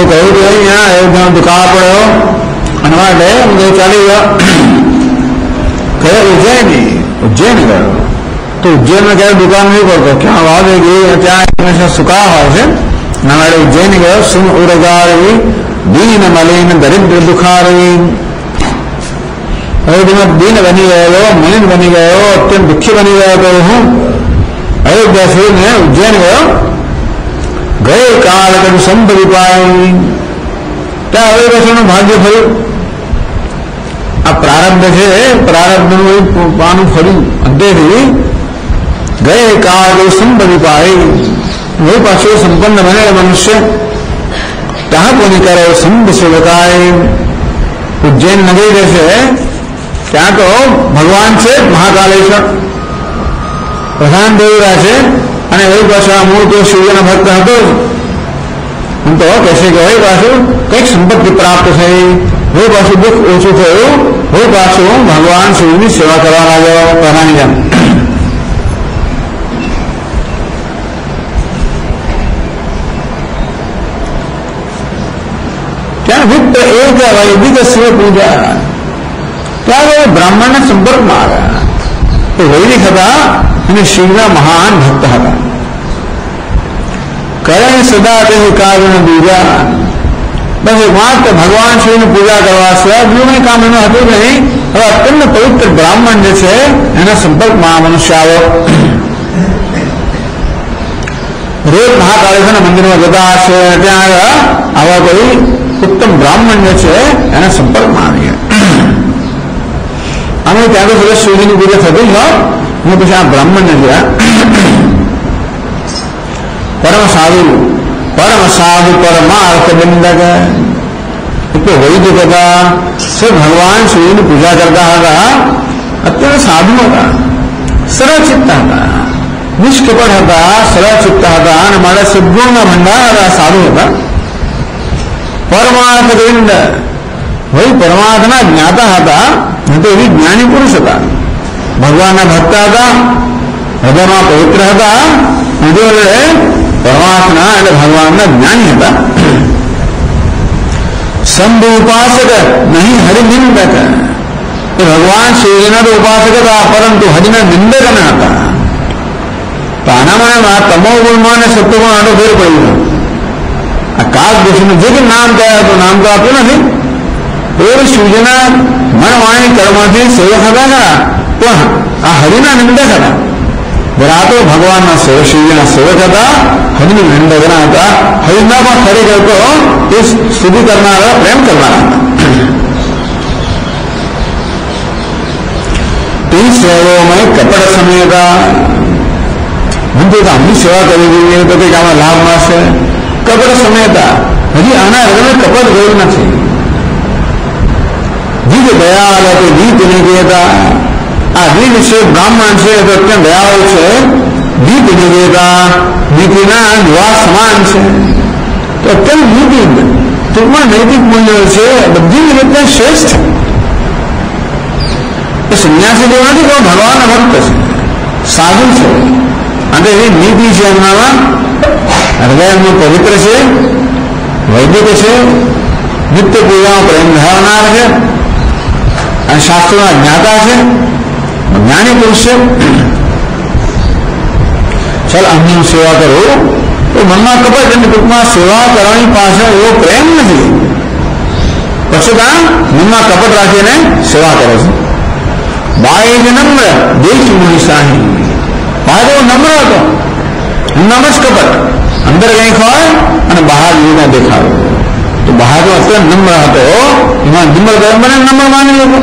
કહ્યું કે અહીંયા અયોધ્યાનો દુકાળ પડ્યો અને માટે હું ચાલી ગયો કયો ઉજ્જૈન ગયો તો ઉજ્જૈનમાં ક્યારે દુકાન નહીં પડતો ક્યાં વાવે ગઈ ત્યાં હંમેશા સુકા હોય છે એના માટે ઉજ્જૈન ગયો સુન ઉરગારી દીન મલિન દરિદ્ર દુખારી અયોધ્યામાં દીન બની ગયો મલિન બની ગયો અત્યંત દુઃખી બની ગયો તો હું અયોધ્યા છોડીને ઉજ્જૈન ગયો ગયે કાળ કરું સંભવી પાય ત્યાં હવે રસોનું ભાગ્ય ફર્યું આ પ્રારબ્ધ છે પ્રારબ્ધનું પાનું ફર્યું અંતેથી ગયે કાળ કરું સંભવી પાય હવે પાછું સંપન્ન બને મનુષ્ય ત્યાં કોની કરે સંભ સેવકાય ઉજ્જૈન નગરી રહેશે ત્યાં તો ભગવાન છે મહાકાલેશ્વર પ્રધાન દેવરા છે અને એ પાછા મૂળ તો સૂર્યના ભક્ત હતો હું તો કહેશે કે હવે પાછું કંઈક સંપત્તિ પ્રાપ્ત થઈ હવે પાછું દુઃખ ઓછું થયું હવે પાછું ભગવાન સૂર્યની સેવા કરવા લાગ્યો પહેલાની જેમ ત્યાં વિપ્ર એક વૈદિક શિવ પૂજા ત્યારે બ્રાહ્મણના સંપર્કમાં આવ્યા એ વૈદિક હતા અને શિવના મહાન ભક્ત હતા કરે સદા તે કાર્ય બીજા બસ માત્ર ભગવાન શિવની પૂજા કરવા સિવાય બીજું કંઈ કામ એનું હતું નહીં હવે અત્યંત પવિત્ર બ્રાહ્મણ જે છે એના સંપર્કમાં મનુષ્ય આવ્યો રોજ મહાકાલેશ્વરના મંદિરમાં જતા હશે ત્યાં આવા કોઈ ઉત્તમ બ્રાહ્મણ જે છે એના સંપર્કમાં આવી અમે ત્યાં તો સરસ શિવજીની પૂજા થતી જ હું પછી આ બ્રાહ્મણને જોયા પરમ સાધુ પરમાર્થ બંધક એટલે વૈદિક હતા સર ભગવાન શિવની પૂજા કરતા હતા અત્યારે સાધુ હતા સરળચિત્ત હતા નિષ્કપટ હતા સરળચિત્ત હતા અને મારા સદગુણના ભંડાર હતા સાધુ હતા પરમાર્થ ગોવિંદ વહી પરમાર્થના જ્ઞાતા હતા તો એવી જ્ઞાની પુરુષ હતા ભગવાનના ભક્ત હતા હૃદયમાં પવિત્ર હતા પરમાત્મા એટલે ભગવાનના જ્ઞાની હતા શંભુ ઉપાસક નહીં હરિનિંદક એ ભગવાન શિવજીના તો ઉપાસક હતા પરંતુ હરિના નિંદક ન હતા તો આનામાં તમો ગુણમાં અને સત્વગુણ આનો ફેર પડ્યો આ કાક દોષનું જે કે નામ કયા તો નામ તો આપ્યું નથી એ શિવજીના મન વાણી કર્મથી સેવક હતા ખરા પણ આ હરિના નિંદક હતા આ તો ભગવાનના સેવક શિવજીના સેવક હતા હરિની નિંદકના હતા હરિના પણ ખરેખર તો એ સ્તુતિ કરનારા પ્રેમ કરનારા હતા તે સેવાઓમાં કપડ સમય હતા હું તો આમની સેવા કરી જોઈએ તો કંઈક આમાં લાભ મળશે કપડ સમય હતા હજી આના હૃદયને કપડ ગયું નથી દીદ દયાળ હતો દીપ નિકેતા આ દીપ છે બ્રાહ્મણ છે તો અત્યંત દયાળુ છે દીપ નિકેતા નીતિના નિવાસ સમાન છે તો અત્યંત નીતિ ટૂંકમાં નૈતિક મૂલ્યો છે બધી રીતે શ્રેષ્ઠ એ સંન્યાસી જેવા નથી પણ ભગવાનના ભક્ત છે સાધુ છે અને એ નીતિ છે એમનામાં હૃદય એમનું પવિત્ર છે વૈદિક છે નિત્ય પૂજામાં પ્રેમ ધરાવનાર છે અને શાસ્ત્રોના જ્ઞાતા છે જ્ઞાની પુરુષ છે ચાલ અન્ય સેવા કરો તો મનમાં કપટ અને ટૂંકમાં સેવા કરવાની પાછળ એવો પ્રેમ નથી પછી મનમાં કપટ રાખીને સેવા કરે છે બાય નમ્ર દેશ મુનિશાહી બહાર એવો નમ્ર હતો નમ જ કપટ અંદર કંઈક હોય અને બહાર યુના દેખાડો તો બહાર તો અત્યંત નમ્ર હતો એમાં નમ્ર કર્મ બને નમ્ર માની લોકો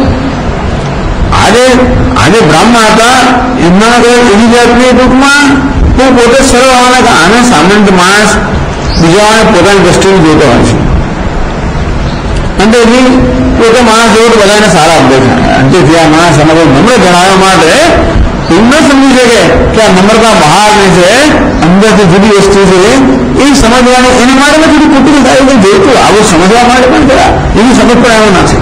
આજે બ્રાહ્મણ હતા એમના એવી જાતની ટૂંકમાં તો પોતે સરળ હોવાના કે આને સામાન્ય માણસ બીજાને પોતાની દ્રષ્ટિએ જોતો હોય છે અને એની પોતે માણસ જેવો તો બધાને સારા દેખાય અંતેથી આ માણસ એના કોઈ નમ્ર જણાવવા માટે એવું ન સમજી શકે કે આ નમ્રતા બહારની છે અંદરથી જુદી વસ્તુ છે એ સમજવાની એના માટે થોડી કુટુંબ થાય કે જોઈતું આવું સમજવા માટે પણ ખરા એવી સમજ પણ એવું નથી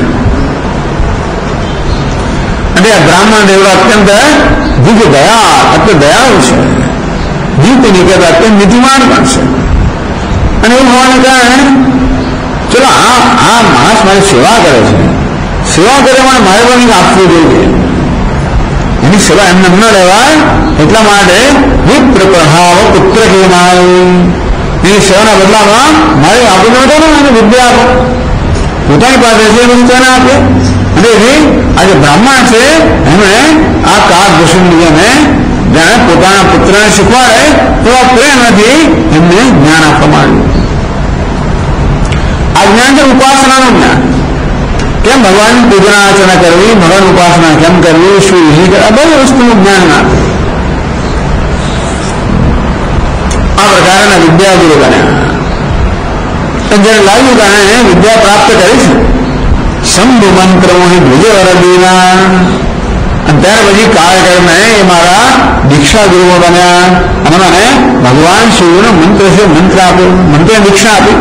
અને આ બ્રાહ્મણ દેવડા અત્યંત દિવ્ય દયા અત્યંત દયાળુ છે દીપ નિકેતા અત્યંત નીતિમાન પણ છે અને એવું હોવાને કારણે ચલો આ માણસ મારી સેવા કરે છે, સેવા કરે મારે પણ આપવું જોઈએ, એની સેવા એમને ન લેવાય. એટલા માટે વિપ્ર પ્રભાવ પુત્ર કેમાય, એની સેવાના બદલામાં મારે આપવું નતો ને એને વિદ્યા આપો, પોતાની પાસે છે એ તેને આપે. અને આજે બ્રાહ્મણ છે એમણે આ કાગભૂષણને જાણે પોતાના પુત્રને શીખવાડે તેવા પ્રેમથી એમને જ્ઞાન આપવામાં આવ્યું. આ જ્ઞાન છે ઉપાસનાનું જ્ઞાન. કેમ ભગવાનની પૂજના અર્ચના કરવી, ભગવાન ઉપાસના કેમ કરવી, શું વિધિ કરવી, આ બધી વસ્તુનું જ્ઞાન આપે. આ પ્રકારના વિદ્યાગુરુ બન્યા. જયારે લાગ્યું કે એને વિદ્યા પ્રાપ્ત કરી છે, શંભુ મંત્ર વિજય વરદીના, અને ત્યાર પછી કાળક્રમે એ મારા દીક્ષા ગુરુઓ બન્યા અને મને ભગવાન શિવનો મંત્ર છે મંત્ર આપ્યો, મંત્ર દીક્ષા આપી.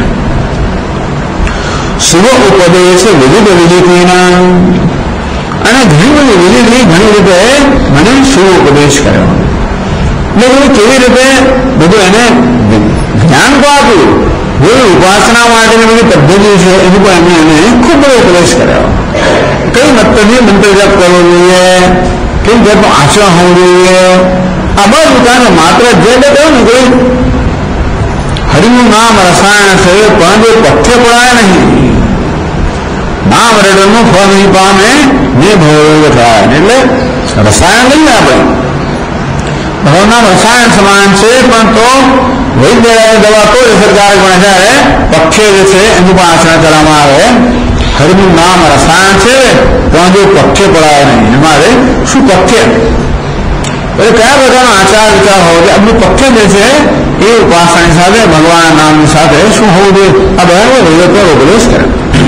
શુભ ઉપદેશ વિવિધ વિધિના, અને ઘણી બધી વિધિ ઘણી રીતે મને શુભ ઉપદેશ કર્યો. એટલે કેવી રીતે બધું એને જ્ઞાન તો આપ્યું, ઉપાસના માટેની બધી પદ્ધતિ છે એનું પણ એમને ખૂબ બધો ઉપદેશ કર્યો. કઈ મતલબી મંત્ર જપ કરવો જોઈએ, કઈ જાતનું આચરણ હોવું જોઈએ, આ બધું કારણ માત્ર જે કહ્યું ને કોઈ હરિનું નામ રસાયણ છે પણ એ પથ્ય પડાય નહીં, નામ રડનું ફળ નહીં પામે ને ભોગ થાય. એટલે રસાયણ લઈએ આપણે, ભગવાનના રસાયણ સમાન છે પણ તો વૈદ્ય દવા તો અસરકારક બને ત્યારે પથ્ય જે છે એનું પણ આચરણ કરવામાં આવે. હરિનું નામ રસાયણ છે પણ જો પથ્ય પડાય નહીં, અમારે શું પથ્ય એટલે કયા પ્રકારનો આચાર વિચાર હોવો જોઈએ, આપણું પથ્ય જે છે એ ઉપાસનાની સાથે ભગવાનના નામની સાથે શું હોવું જોઈએ, આ બધા વિગતવાર ઉપદેશ કરે.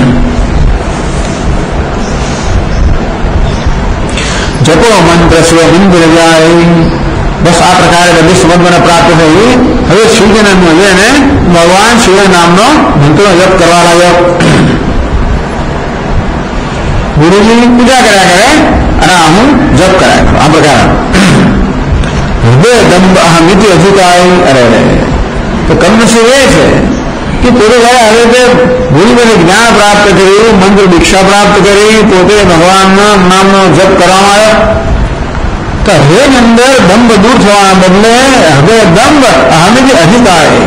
જપો મંત્ર સ્વ ઇન્દ્ર જાય. બસ આ પ્રકારે બધી સમજ મને પ્રાપ્ત થઈ. હવે શિવજીના એને ભગવાન શિવ નામનો મંત્રનો જપ કરવા લાગ્યો. ગુરુજીની પૂજા કર્યા કરે અને હું જપ કર્યા કરું. આ પ્રકાર હૃદય દંભ અહમિતિ અધિકાય. અરે તો કમનસીબ એ છે કે પોતે જયારે હવે ગુરુને જ્ઞાન પ્રાપ્ત કર્યું, મંત્ર દીક્ષા પ્રાપ્ત કરી, પોતે ભગવાનના નામનો જપ કરવામાં આવ્યો તો હૃદયની અંદર દંભ દૂર થવાના બદલે હૃદય દંભ અહમિતિ અધિકાય.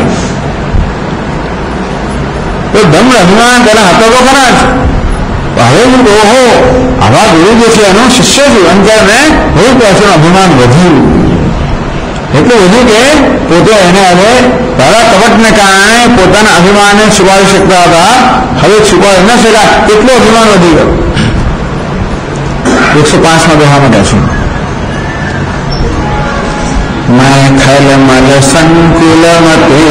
તો દંભ અભિમાન તેના હતો તો ખરા જ. હવે હું ઓહો આવા ગુરુ જે છે એનો શિષ્ય છું અંતરને હું પાછળ અભિમાન વધ્યું. એટલું વધ્યું કે પોતે એને હવે પહેલા કપટને કારણે પોતાના અભિમાનને છુપાવી શકતા હતા, હવે છુપાવી ન શક્યા, એટલું અભિમાન વધી ગયું. 105માં દોહા માટે છું. मैं खल मल संकुल मते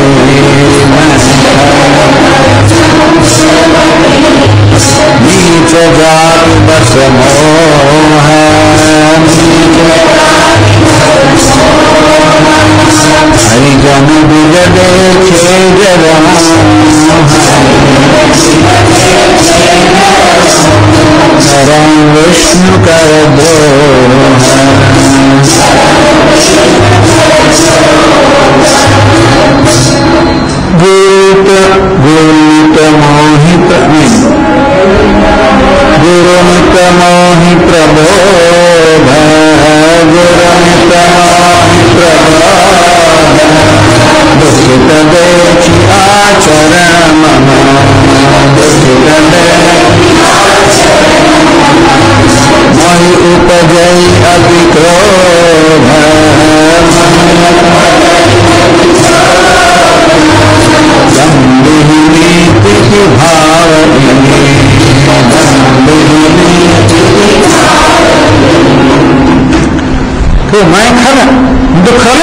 नीच जात बस मोह हरिजन बिज देखे जरा करम विष्णु कर द्रोह गुरुमित मोहि प्रबोध गुरुमित मोहि प्रबोध दुखित देखी आचरण मम दुखित मोहि उपजय अति क्रोध नीति भाव तो मैं खर तो खर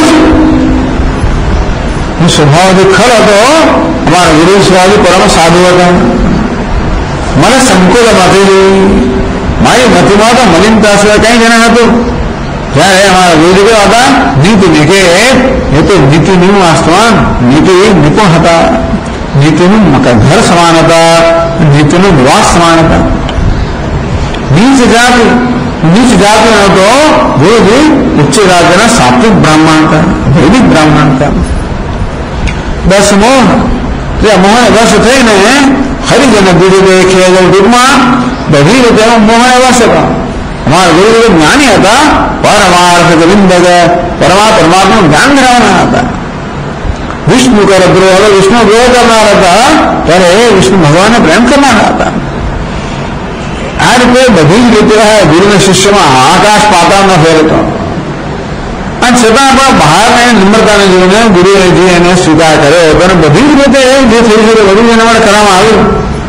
હું સ્વભાવથી ખર હતો. અમારા ગુરુ સ્વામી પરમ સાધુ હતા. મને સંકુલ નથી, મારી મતીમાં તો મલિનતા સિવાય કઈ જણા નતું. ત્યારે અમારા ગુરુદેવ હતા નીતિ કે એ તો નીતિનું આસ્થાન નીતિ નિપુણ હતા, નીતિનું ઘર સમાન હતા, નીતિનું નિવાસ સમાન હતા. નીચ જાતિ હતો ગુરુજી ઉચ્ચ જાતિના સાત્વિક બ્રાહ્મણ હતા, વૈદિક બ્રાહ્મણ હતા. દસમો એટલે મોહને વશ થઈને હરિજન બીજું દેખે ટૂંકમાં બધી રીતે મોહને વશ હતા. અમારા ગુરુદેવ જ્ઞાની હતા, પરમાર્થ ગોવિંદ પરમાત્માનું જ્ઞાન ધરાવનાર હતા. વિષ્ણુ કર દ્રોહ, હવે વિષ્ણુ દ્રોહ કરનાર હતા, ત્યારે વિષ્ણુ ભગવાનને પ્રેમ કરનારા હતા. આ રીતે બધી જ રીતે ગુરુના શિષ્યમાં આકાશ પાતાળનો ફેર હતો. અને છતાં પણ બહારને નમ્રતાને જોઈને ગુરુએ જે એને સ્વીકાર કર્યો હતો અને બધી જ રીતે જે થઈ શકે બધું એના માટે કરવામાં આવ્યું.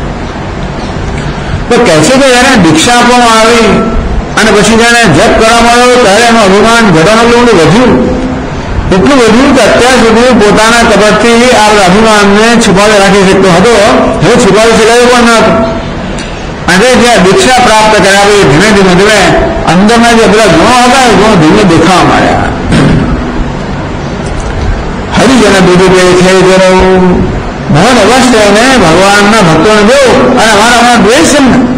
તો કહે છે કે જયારે દીક્ષા આપવામાં આવી અને પછી જયારે જપ કરવામાં આવ્યો ત્યારે એનું અભિમાન ઘટાડેલું વધ્યું. એટલું વધ્યું કે અત્યાર સુધી પોતાના કપટથી આ અભિમાનને છુપાવી રાખી શકતો હતો, હવે છુપાવી શકાયું પણ ન હતું. અને જ્યાં દીક્ષા પ્રાપ્ત કર્યા ધીમે ધીમે ધીમે અંદરના જે બધા ગુણો હતા એ ગુણો ધીમે દેખાવા માંડ્યા. હરિજન બીજું દેખે જરું મોહન વશ થઈને ભગવાનના ભક્તોને જોયું અને અમારા દ્વેષ છે ને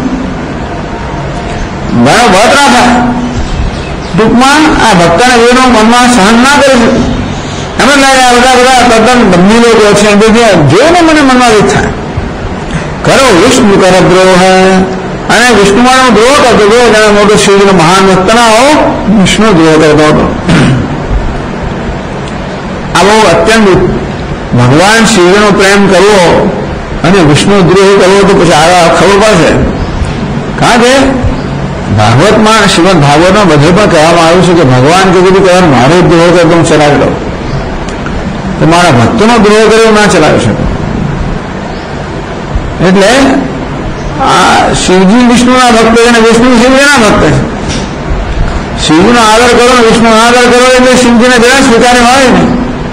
ઘણો બળતરા થાય. ટૂંકમાં આ ભક્તના જીવનો મનમાં સહન ના કરી શકે. એમ લાગે આ બધા તદ્દન બંધી લોકો છે જોઈને મને મનમાં દુઃખ થાય. કરો વિષ્ણુ કર દ્રોહ, અને વિષ્ણુમાનો દ્રોહ કરતો હતો. જેને મોટો શિવજીનો મહાન ભક્ત ના હો વિષ્ણુ દ્રોહ કરતો હતો. આ બહુ અત્યંત ભગવાન શિવજીનો પ્રેમ કરવો અને વિષ્ણુ દ્રોહ કરવો તો પછી આ ખબર પડશે. કારણ કે ભાગવતમાં શ્રીમદ ભાગવતમાં બધે પણ કહેવામાં આવ્યું છે કે ભગવાન કીધું કે મારો દ્રોહ કરતો હું ચલાવી લઉં, તો મારા ભક્તોનો દ્રોહ કર્યો ના ચલાવી શકું. એટલે આ શિવજી વિષ્ણુના ભક્ત છે અને વિષ્ણુ શિવજીના ભક્ત છે. શિવજીનો આદર કરો ને વિષ્ણુનો આદર કરો એટલે શિવજીને જરા સ્વીકારે હોય ને.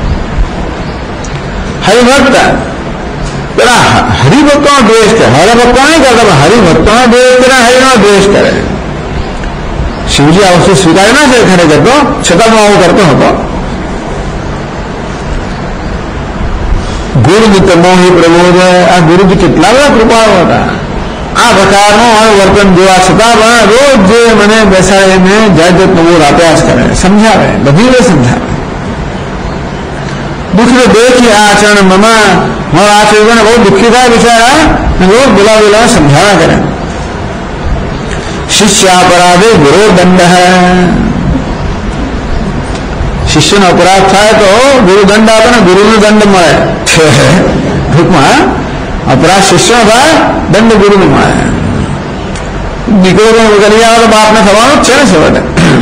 હરિભક્ત પેલા હરિભક્તોનો દ્વેષ કરે, હરભક્તો નહીં કરતા પણ હરિભક્તોનો દ્વેષ કરે, હરિનો દ્વેષ કરે. શિવજી આ વસ્તુ સ્વીકાર ના છે ખરેખર તો, છતાં હું આવું કરતો હતો. ગુરુજી મોહી પ્રબોધ, આ ગુરુજી કેટલા બધા કૃપાળુ હતા. આ પ્રકારનું વર્તન જોવા છતાં પણ રોજ જે મને બેસાડીને જાત જાતનો બોધ આપ્યા જ કરે, સમજાવે, બધી રીતે સમજાવે. દુઃખ દેખી આ આચરણ મમાં મારા આચરણ બહુ દુઃખી થાય બિચારા, રોજ બોલાવેલા સમજાવ્યા કરે. શિષ્ય અપરાધે ગુરુ દંડ, શિષ્યનો અપરાધ થાય તો ગુરુ દંડ આપે ને ગુરુનો દંડ મળે. ટૂંકમાં અપરાધ શિષ્યનો થાય, દંડ ગુરુને મળે. દીકરો કરી આવે તો બાપને થવાનું જ છે ને છેવટે.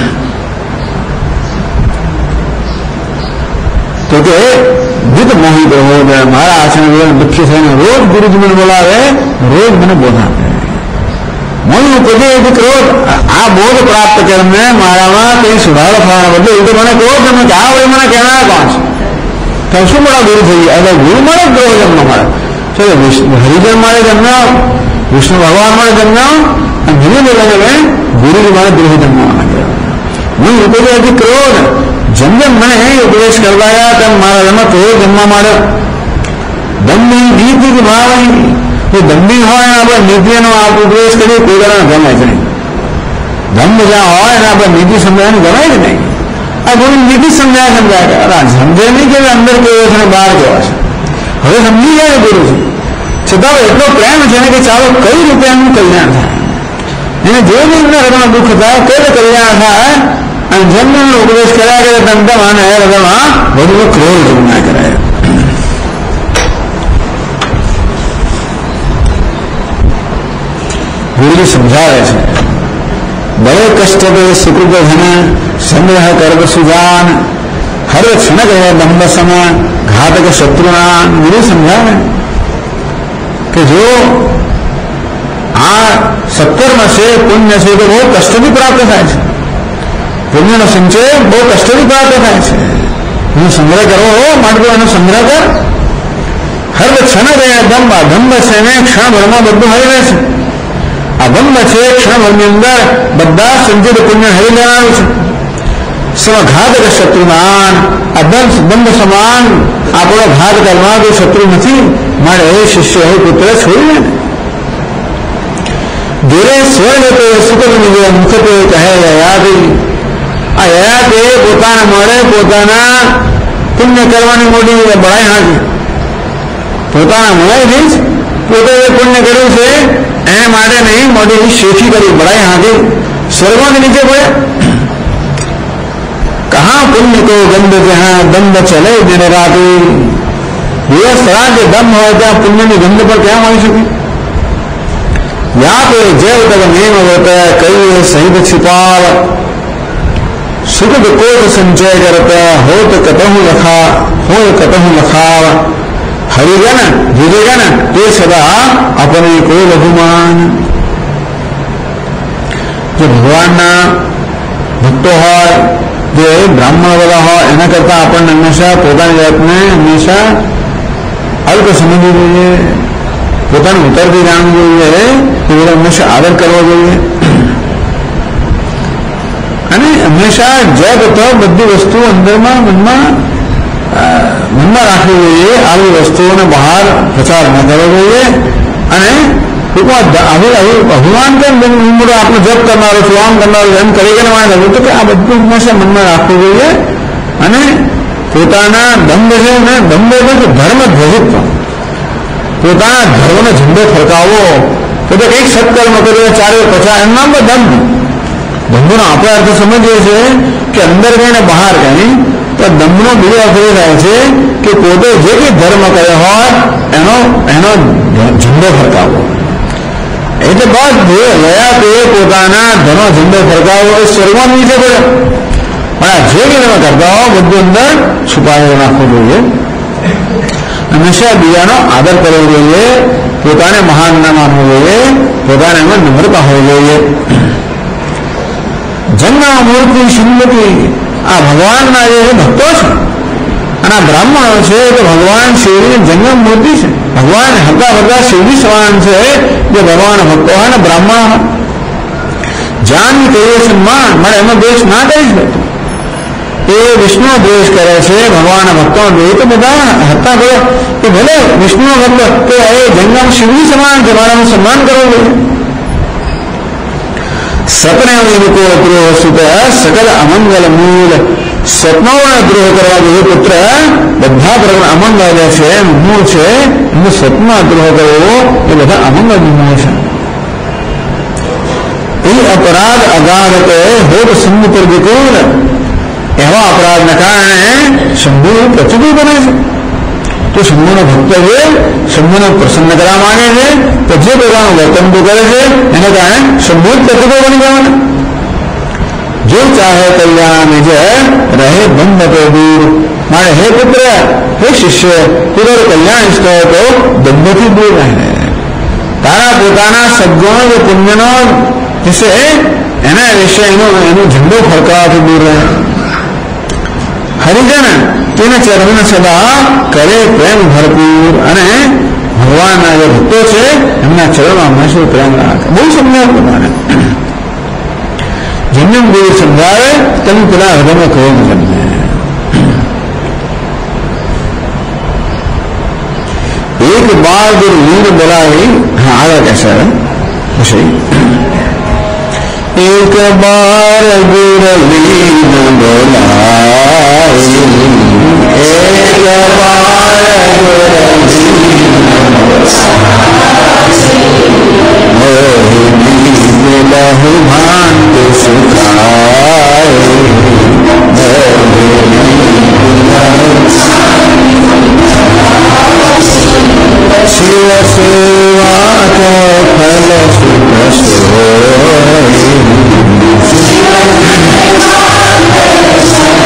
તો કે વિધ મોહિત હો, મારા આચરણ દુઃખી થઈને રોજ ગુરુજી મને બોલાવે, રોજ મને બોધ આપે. મોહી ઉપજે એ ક્રોધ, આ બોધ પ્રાપ્ત કરીને મારામાં કઈ સુધારો થવાના બદલે એ તો મને ક્રોધ ગમે કે આ વળી મને કહેનાર કોણ છે? તો શું મળે ગુરુ થઈ ગયા? એટલે ગુરુ મળે દ્રોહ જન્મ મળે. હરિજન મળે જન્મ, વિષ્ણુ ભગવાન મળે જન્મ, અને ધીમે ધીમે ગુરુજી મળે દ્રોહ જન્મવાના કહેવાય. હું ઉપજે હતી ક્રોધ, જેમ જેમ મને ઉપદેશ કરવા ગયા તેમ મારા જન્મ ક્રોધ જન્મવા માંડ્યો. દંડી નીતિ ભાવણી, એ દંડી હોય ને આપણે નીતિનો આપ ઉપદેશ કરીએ કોઈ જણા ગમે જ નહીં. ધમ્મ જ્યાં હોય ને આપણે નીતિ સમજાવવાની ગમે જ નહીં. આ ગુરુ નીતિ સમજાય સમજે નહીં કે અંદર કેવો છે ને બહાર કેવા છે. હવે સમજી જાય ગુરુજી, છતાં એટલો પ્રેમ છે ને કે ચાલો કઈ રીતે એનું કલ્યાણ થાય. એને જે બી એમના હૃદયમાં દુઃખ થાય કઈ રીતે કલ્યાણ થાય, અને જેમ એમનો ઉપદેશ કર્યા કરે તેમ તેમ આને હૃદયમાં વધુ ક્રોધ ના કરાય. ગુરુજી સમજાવે છે, બડે કષ્ટ પે સુકૃત ધન સંગ્રહ કર્મ સુજાન હર ક્ષણ ગયે દંડ સમ ઘાતક શત્રુના. ગુરુ સમજાવે કે જો આ સત્કર્મ છે, પુણ્ય છે, તો બહુ કષ્ટથી પ્રાપ્ત થાય છે. પુણ્યનો સંચય બહુ કષ્ટથી પ્રાપ્ત થાય છે. એનો સંગ્રહ કરવો માટે એનો સંગ્રહ કર. હર ક્ષણ ગયે દંડ, દંડ છે ને ક્ષણભરમાં બધું હરી રહે છે. આ દંડ છે ક્ષણભરની અંદર બધા સંચિત પુણ્ય હરી લેવાનું છે. સમઘાતક શત્રુનાન, આ દંડ સમાન આપણો ઘાત કરવા કોઈ શત્રુ નથી. મારે એ શિષ્ય એ પુત્ર છોડીને ધીરે સ્વર્ગ તો સુખ નિજે મુખ તો કહે યયાદી. આ યયાતે પોતાના મળે પોતાના પુણ્ય કરવાની મોટી બળાઈ હાકી પોતાના મોંથી જ પોતે જે પુણ્ય કર્યું છે એને માટે નહીં, મોટી શેઠી કરી, બડાઈ હાથી સ્વર્ગોની નીચે પડે. કહા પુણ્ય કો ગંધ જહાં દંડ ચલે દિન રાતી. દિવસ રાત જે દમ હોય ત્યાં પુણ્યની ગંધ પર ક્યાં હોઈ શકે? યા તો જેવ તક નિયમ હોતા કઈ સહિત छिपाल सुख कोट संचय करता हो तो कतहु लखा हो कतहु लखाव. हरिजन विजयजन તે સદા अपने को લઘુમાન. જો ભગવાનના ભક્તો હોય, જે બ્રાહ્મણ બધા હોય, એના કરતા આપણને હંમેશા પોતાની જાતને હંમેશા અલ્પ સમજવું જોઈએ, પોતાનું ઉતરથી જાણવું જોઈએ, એ બધા હંમેશા આદર કરવો જોઈએ. અને હંમેશા જગ તો બધી વસ્તુ અંદરમાં મનમાં રાખવી જોઈએ. આવી વસ્તુઓને બહાર પ્રચાર ન કરવો જોઈએ. અને અભિમાન કેમ આપણે જપ કરનારો છું, આમ કરનારો એમ કરી કે માને તો કે આ બધું હંમેશા મનમાં રાખવું જોઈએ. અને પોતાના દંભ છે ને, દંભ એટલે ધર્મ ધ્વજિત્વ, પોતાના ધર્મનો ઝંડો ફરકાવવો, પોતે કંઈક સત્કર્મ કર્યો ચારે પચાસ, એમ નામ દંભ. દંભનો આપણે અર્થ સમજીએ છીએ કે અંદર કઈ ને બહાર કઈ, તો દંભનો બીજો અર્થ એ થાય છે કે પોતે જે કંઈ ધર્મ કર્યો હોય એનો ઝંડો ફરકાવવો. એટલે બસ જે ગયા તે પોતાના ધર્મ ઝંડો ફરકાવવો એ સ્વર્ગમાં નીચે પડે. પણ આ જે કંઈ તમે કરતા હો બધું અંદર છુપાવી નાખવું જોઈએ. હંમેશા બીજાનો આદર કરવો જોઈએ, પોતાને મહાન ના માનવું જોઈએ, પોતાને એમાં નમ્રતા હોવી જોઈએ. જન્મ મૂર્તિ સંમતિ આ ભગવાનના જે ભક્તો છે અને આ બ્રાહ્મણો છે તો ભગવાન શિવની જન્મ મૂર્તિ છે. ભગવાન હતા બધા શિવજી સમાન છે જે ભગવાન ભક્તો હોય ને બ્રાહ્મણ હોય. જાન કહીએ સન્માન મારે એમાં દ્વેષ ના કરી શકે. એ વિષ્ણુ દ્વેષ કરે છે, ભગવાન ભક્તો દ્વેષ તો બધા હતા બોલો કે ભલે વિષ્ણુ ભક્ત કે એ જન્મ શિવજી સમાન છે, મારે એનું સન્માન કરવું જોઈએ. સપને વિકો દ્રોહ સુત સકલ અમંગલ મૂળ. સ્વપ્નોનો દ્રોહ કરવા જોઈએ પુત્ર, બધા પ્રકાર અમંગલ છે મૂળ છે, એનું સ્વપ્ન દ્રોહ કરવો એ બધા અમંગલ મૂળ છે. એ અપરાધ અગાધ કે હોત શંભુ પર વિકુલ. એવા અપરાધના કારણે શંભુ પ્રતિકૂળ બને છે. તો શંભુનો ભક્ત છે, શંભુને પ્રસન્ન કરવા માંગે છે, તો જે પ્રકારનું વર્તન કરે છે એને કારણે શંભુ પ્રતિકૂળ બની જવાના. જો ચાહે કલ્યાણ નિજ રહે બંધ તો દૂર. મારે હે પુત્ર, હે શિષ્ય, તું કલ્યાણ ઈચ્છતો હોય તો બંધથી દૂર રહે. તારા પોતાના સદગુણો જે પુણ્યનો વિશે એના વિશે એનો ઝંડો ફરકાવાથી દૂર રહે. હરિજન તેના ચરણને સદા કરે પ્રેમ ભરપૂર. અને ભગવાનના જે ભક્તો છે એમના ચરણમાં હંમેશા પ્રેમ રાખે. બહુ સમજાવ પોતાને જેમને ગુરુ સમજાવે તમે પેલા હૃદયમાં કહો ન સમજે. એક બાર ગુરુ વીર બોલાવી. હા આગળ કહેશે વિષય. એક બાર ગુરુ વીર બોલાવી, એક બાર ગુરુ બહુ ભાંત સુખાય. શિવ સેવા કે ફલ સુખ સોય.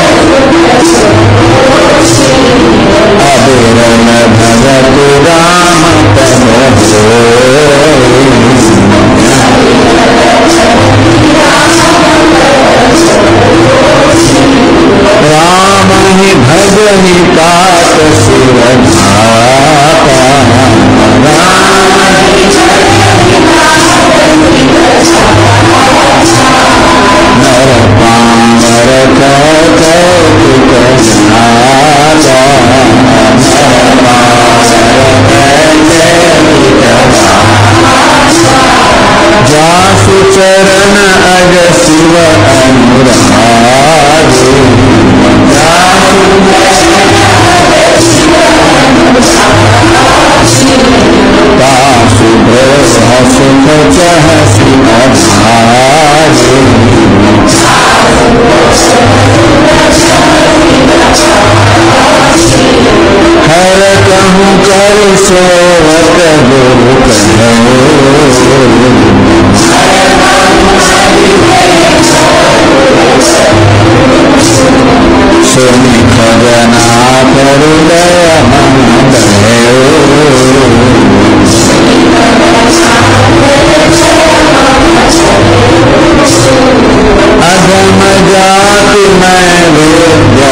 सुनि खगनाथ हृदय मन भयो। अधम जाति में विद्या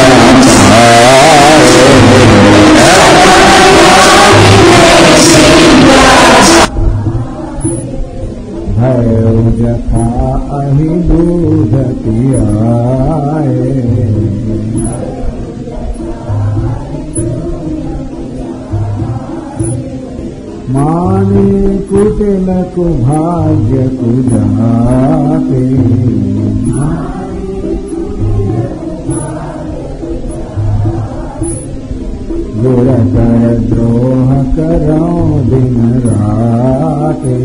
भयो जथा अहि दूध पियाए। माने कुटिल कुभाग्य कुजाते। गुर कर द्रोह करो दिन राते।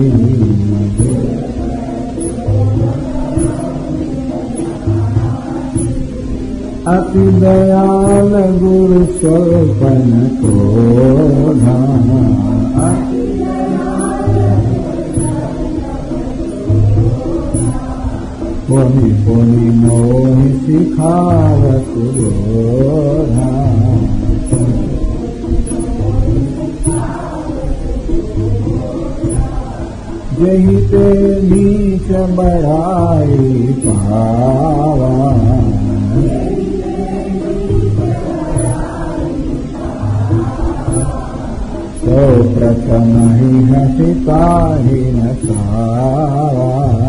अति दयाल गुरु स्वपन क्रोधा। पुनि पुनि मोहि सिखावत बोधा। जहि ते नीच बढ़ाई पावा। तो प्रथम ही हसिता ही नसावा।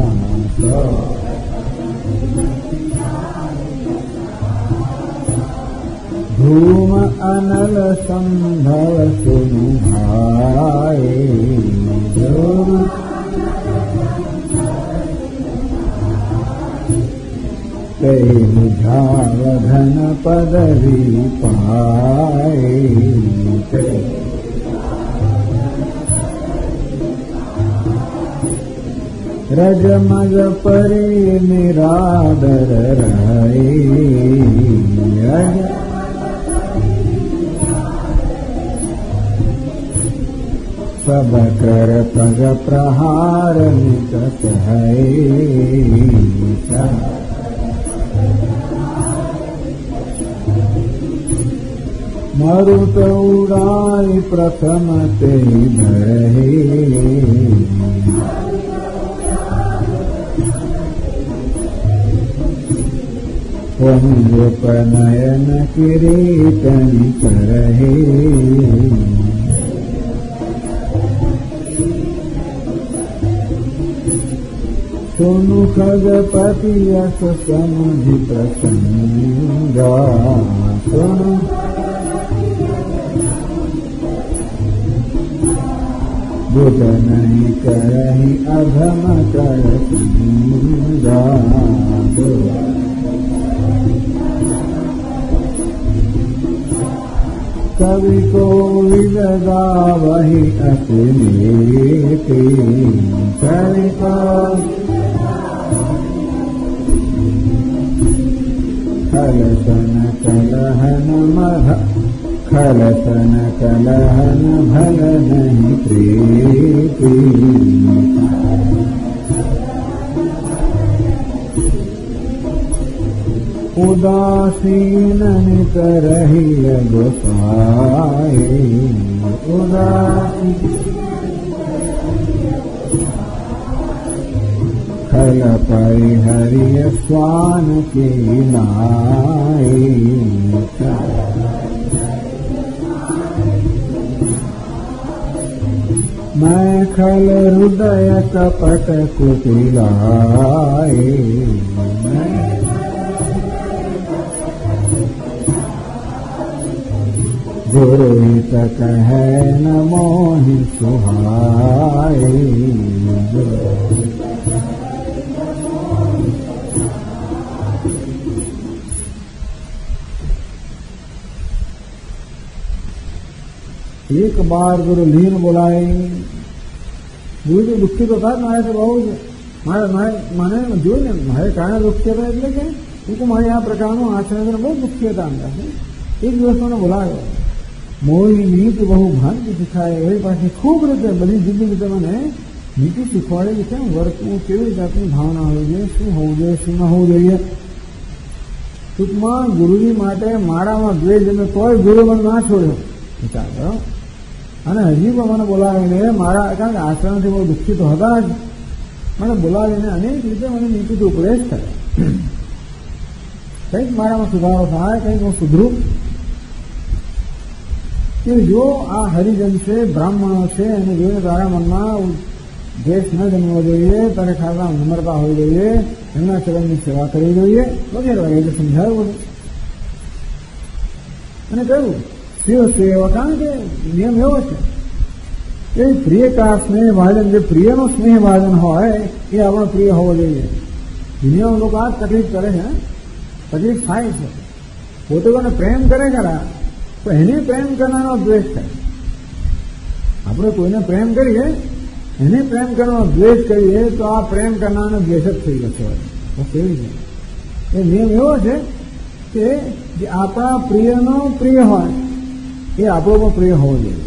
धूम अनल संभव सुनु भाए। कई बुझाव धन पदवी पाए। रजमज परे निरादर रहे। सब कर पग प्रहार निकट है। मरुत उड़ाई प्रथम ते भरहे। नयन किरीटन करहे। सुनु खगपति यश समुझि प्रसंगा। सुनु बुध नहीं करहि अधम कर संगा। कवि को विदा वही अतिलेती। कवि को खलसन कलहन मह खलसन कलहन भल नहीं प्रीति। उदासीन नित रही गोसाई। उदासीन खल पै हरिय स्वान की नाई। मैं खल हृदय कपट कुटिलाई। गुरु हित कहे न मोहि सुहाई। एक बार गुरु लीन बोलाए। गुरु तो दुखी तो था मारे से बहुत माने जो ने मारे कारण दुखी था એટલે કે उनको मारे આ પ્રકારનું આચરણ બહુ દુખી હતા અંદર। એક દિવસ મને બોલાયો। મોરી નીતિ બહુ ભાગ્ય શીખાય એવી પાસે ખૂબ રીતે બધી જિંદગી તમને નીતિ શીખવાડેલી છે। વર્તવું કેવી જાતની ભાવના હોવી જોઈએ, શું હોવું જોઈએ, શું ન હોવું જોઈએ। ટૂંકમાં ગુરુજી માટે મારામાં દ્વેષ જમે તોય ગુરુ મને ના છોડ્યો વિચાર કરો. અને હજી પણ મને બોલાવીને મારા, કારણ કે આશ્રમથી બહુ દુઃખી તો હતા જ, મને બોલાવીને અનેક રીતે મને નીતિથી ઉપદેશ કરે. કંઈક મારામાં સુધારો થાય, કંઈક હું સુધરું. કે જો આ હરિજન છે, બ્રાહ્મણો છે, એને જોઈને તારા મનમાં દ્વેષ ન જન્મવો જોઈએ, તારે ખાતા નમ્રતા હોવી જોઈએ, એમના ચરણની સેવા કરવી જોઈએ વગેરે વગેરે સમજાવ્યું બધું. અને કહ્યું શિવ સેવા, કારણ કે નિયમ એવો છે કે પ્રિય કા સ્નેહ ભાજન, જે પ્રિયનો સ્નેહ ભાજન હોય એ આપણો પ્રિય હોવો જોઈએ. દુનિયામાં લોકો આ તકલીફ કરે છે, તકલીફ થાય છે. પોતે કોને પ્રેમ કરે ખરા, તો એને પ્રેમ કરનારો દ્વેષ થાય. આપણે કોઈને પ્રેમ કરીએ, એને પ્રેમ કરવાનો દ્વેષ કરીએ તો આ પ્રેમ કરનારનો દ્વેષ જ થઈ જશે. બસ એવી છે. એ નિયમ એવો છે કે જે આપણા પ્રિયનો પ્રિય હોય એ આપણો પણ પ્રિય હોવો જોઈએ.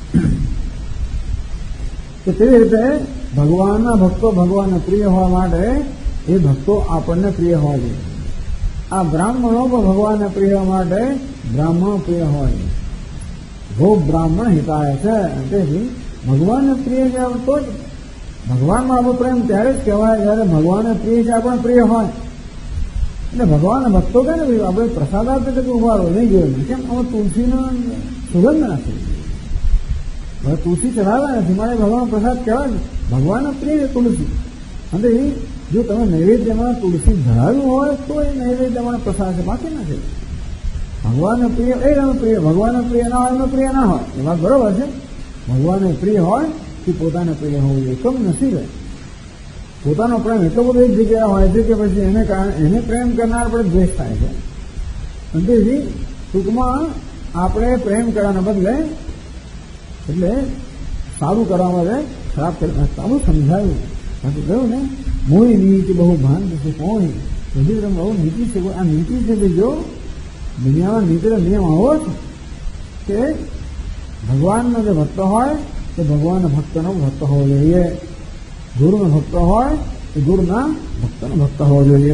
તો તેવી રીતે ભગવાનના ભક્તો ભગવાનને પ્રિય હોવા માટે એ ભક્તો આપણને પ્રિય હોવા જોઈએ. આ બ્રાહ્મણો પણ ભગવાનને પ્રિય માટે બ્રાહ્મણો પ્રિય હોય. ભો બ્રાહ્મણ હિતાય છે. તેથી ભગવાનને પ્રિય છે તો જ ભગવાનમાં આપણો પ્રેમ ત્યારે જ કહેવાય જયારે ભગવાનને પ્રિય છે આપણને પ્રિય હોય. એટલે ભગવાનના ભક્તો કહે ને આપણે પ્રસાદ આપે તો ઉભારો નહીં જોયું કેમ અમે તુલસીનો સુગંધ નથી, હવે તુલસી ચઢાવ્યા નથી, મારે ભગવાન પ્રસાદ કહેવાય ને. ભગવાનને પ્રિય છે તુલસી. અને જો તમે નૈવેદ્યમાં તુલસી ધરાવ્યું હોય તો એ નૈવેદ્યમાં પ્રસાદ છે, બાકી નથી. ભગવાનને પ્રિય એ પ્રિય, ભગવાનને પ્રિય ના હોય એનો પ્રિય ના હોય, એ વાત બરોબર છે. ભગવાનને પ્રિય હોય કે પોતાને પ્રિય હોવું જોઈએ. કમ નસીબ પોતાનો પ્રેમ એટલો બધો એક જગ્યાએ હોય છે કે પછી એને કારણે એને પ્રેમ કરનાર પર દ્વેષ થાય છે. તેથી ટૂંકમાં આપણે પ્રેમ કરવાના બદલે એટલે સારું કરવા માટે ખરાબ કરવા સારું સમજાવ્યું. બાકી કહ્યું ને મોઈ નીતિ બહુ ભાન છે કોઈ બધી તમે બહુ નીતિ છે. આ નીતિ છે કે જો દુનિયામાં નીતિનો નિયમ આવો છે કે ભગવાનનો જે ભક્ત હોય તે ભગવાનના ભક્તનો ભક્ત હોવો જોઈએ. ગુરુનો ભક્ત હોય એ ગુરુના ભક્તનો ભક્ત હોવો જોઈએ.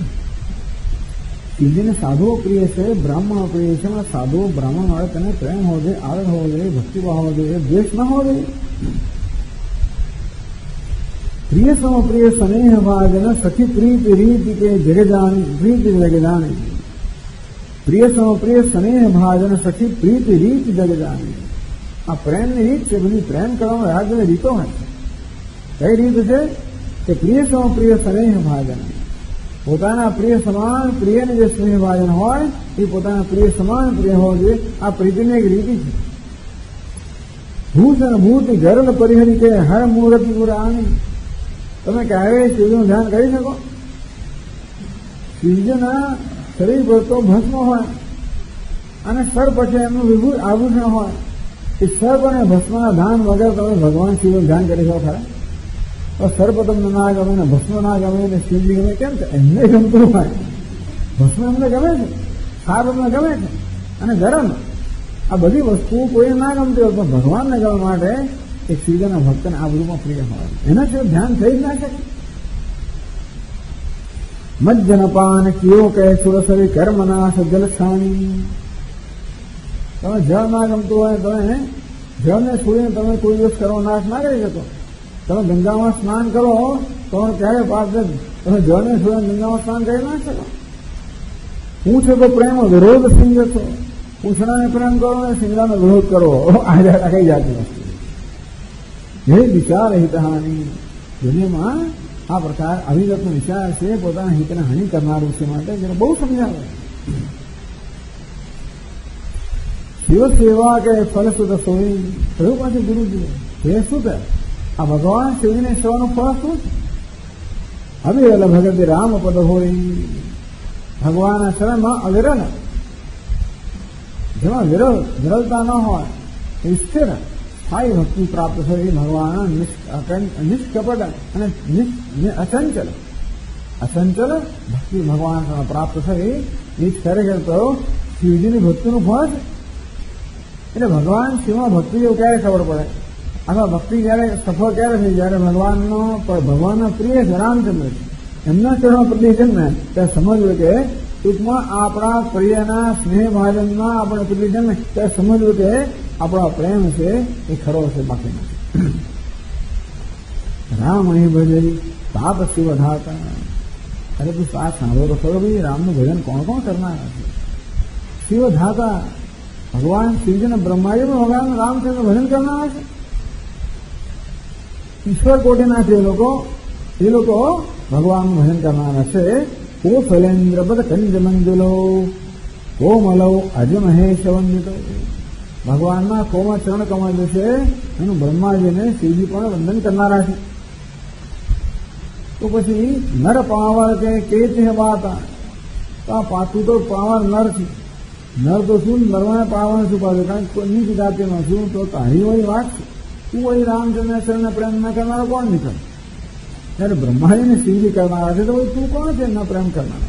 જેને સાધુઓ પ્રિય છે, બ્રાહ્મણો પ્રિય છે, સાધુઓ બ્રાહ્મણ મળે તેને પ્રેમ હોવો જોઈએ, આદર હોવો જોઈએ, ભક્તિભાવ હોવો જોઈએ, દ્વેષ ન હોવો જોઈએ. પ્રિય સમ પ્રિય સ્નેહ ભાજન સખી પ્રીતિ રીતિ કે જગજાની પ્રીતિ જગજાની. પ્રિય સમ પ્રિય સ્નેહ ભાજન સખી પ્રીતિ રીતિ જગજાની. આ પ્રેમની રીત છે, બધી પ્રેમ કરવામાં રાગ રીતો હોય છે. કઈ રીત છે કે પ્રિય સમ પ્રિય સ્નેહ ભાજન, પોતાના પ્રિય સમાન પ્રિયને જે સ્નેહ ભાજન હોય એ પોતાના પ્રિય સમાન પ્રિય હોવો જોઈએ. આ પ્રીતિની એક રીતિ છે. ભૂષણ ભૂતિ ગરલ પરિહરી કે હર મૂર્તિ પુરાણી. તમે ક્યારેય શિવજીનું ધ્યાન કરી શકો? શિવજીના શરીર પર તો ભસ્મ હોય અને સર પછી એમનું વિભૂત આભૂષણ હોય. એ સર્પ અને ભસ્મના ધાન વગર તમે ભગવાન શિવનું ધ્યાન કરી શકો ખરા? તો સર્પ તમને ના ગમે ને ભસ્મ ના ગમે ને શિવજી ગમે કેમ છે? એમને ગમતું હોય. ભસ્મ એમને ગમે છે, સાપ એમને ગમે છે અને ગરમ. આ બધી વસ્તુ કોઈને ના ગમતી હોય પણ ભગવાનને ગમવા માટે એક શિવજીના ભક્તને આ બધું પ્રિય હોય. એના સિવાય ધ્યાન થઈ જ ના શકે. મજ્જનપાન કિયો કે સુરસરી કર્મનાશ જલક્ષાણી. તમે જળ ના ગમતું હોય તમે જળને છોડીને તમે કોઈ દિવસ કર્મ નાશ ના કરી શકો. તમે ગંગામાં સ્નાન કરો તો ક્યારે પાપ નથી. તમે જળને છોડીને ગંગામાં સ્નાન કરી ના શકો. પૂછે તો પ્રેમ વિરોધ સિંહ છો. પૂછડાને પ્રેમ કરો ને સિંગડાનો વિરોધ કરો. આજે કઈ જાતની વસ્તુ એ વિચાર હિતહાની. દુનિયામાં આ પ્રકાર અવિરતનો વિચાર છે, પોતાના હિતને હાનિ કરનારું છે. માટે જેને બહુ સમજાવે. શિવ સેવા કે ફલશ્રુત સોઈ કયું પાછું ગુરુજી એ શું છે? આ ભગવાન શિવજીની સેવાનું ફળ શું છે? અવિરલ ભગત રામ પદ હોય. ભગવાનના શરણમાં અવિરલ, જેમાં વિરલતા ન હોય એ સ્થિર સ્થાયી ભક્તિ પ્રાપ્ત થઈ. ભગવાન નિષ્કપટ અને અચંચલ ભક્તિ ભગવાન પ્રાપ્ત થઈ. એ ખરેખર તો શિવજીની ભક્તિનું ફળ છે. એટલે ભગવાન શિવમાં ભક્તિ જેવું ક્યારે ખબર પડે? અથવા ભક્તિ ક્યારે સફળ ક્યારે થઈ? જયારે ભગવાનના પ્રિય છે રામચંદ્ર છે, એમના ચરણમાં પ્રતિ જન્મે ત્યારે સમજવું કે ટૂંકમાં આપણા પ્રિયના સ્નેહ ભાજનમાં આપણે પેલી છે ને ત્યારે સમજવું કે આપણો પ્રેમ છે એ ખરો છે, બાકી નથી. રામ અહીં ભજે તાપ શિવ ધાતા. અરે તું આ સાંભળો તો ખરો ભાઈ, રામનું ભજન કોણ કોણ કરનારા છે? શિવ ધાતા ભગવાન શિવજીને બ્રહ્માજી પણ ભગવાન રામચંદ્ર ભજન કરનારા છે. ઈશ્વર કોટીના છે એ લોકો ભગવાનનું ભજન કરનારા છે. કોસલેન્દ્ર પદ કંજ મંજુલો કોમલો અજ મહેશ વંદિતો. ભગવાનના કોમળ ચરણ કમળ જે છે એનું બ્રહ્માજીને શિવજી પણ વંદન કરનારા છે. તો પછી નર પાવર કે વાતા, તો આ પાતું તો પાવર નર છે. નર તો શું, નરવાને પાવર શું પાડે? કારણ કે નીચ જાતિનો શું, તો તારી વળી વાત છે. તું વળી રામચંદ્ર શરણ પ્રેમ ન કરનારો કોણ નીકળે? ત્યારે બ્રહ્માજીને શિવજી કરનારા છે, તો તું કોણ છે ન પ્રેમ કરનારો?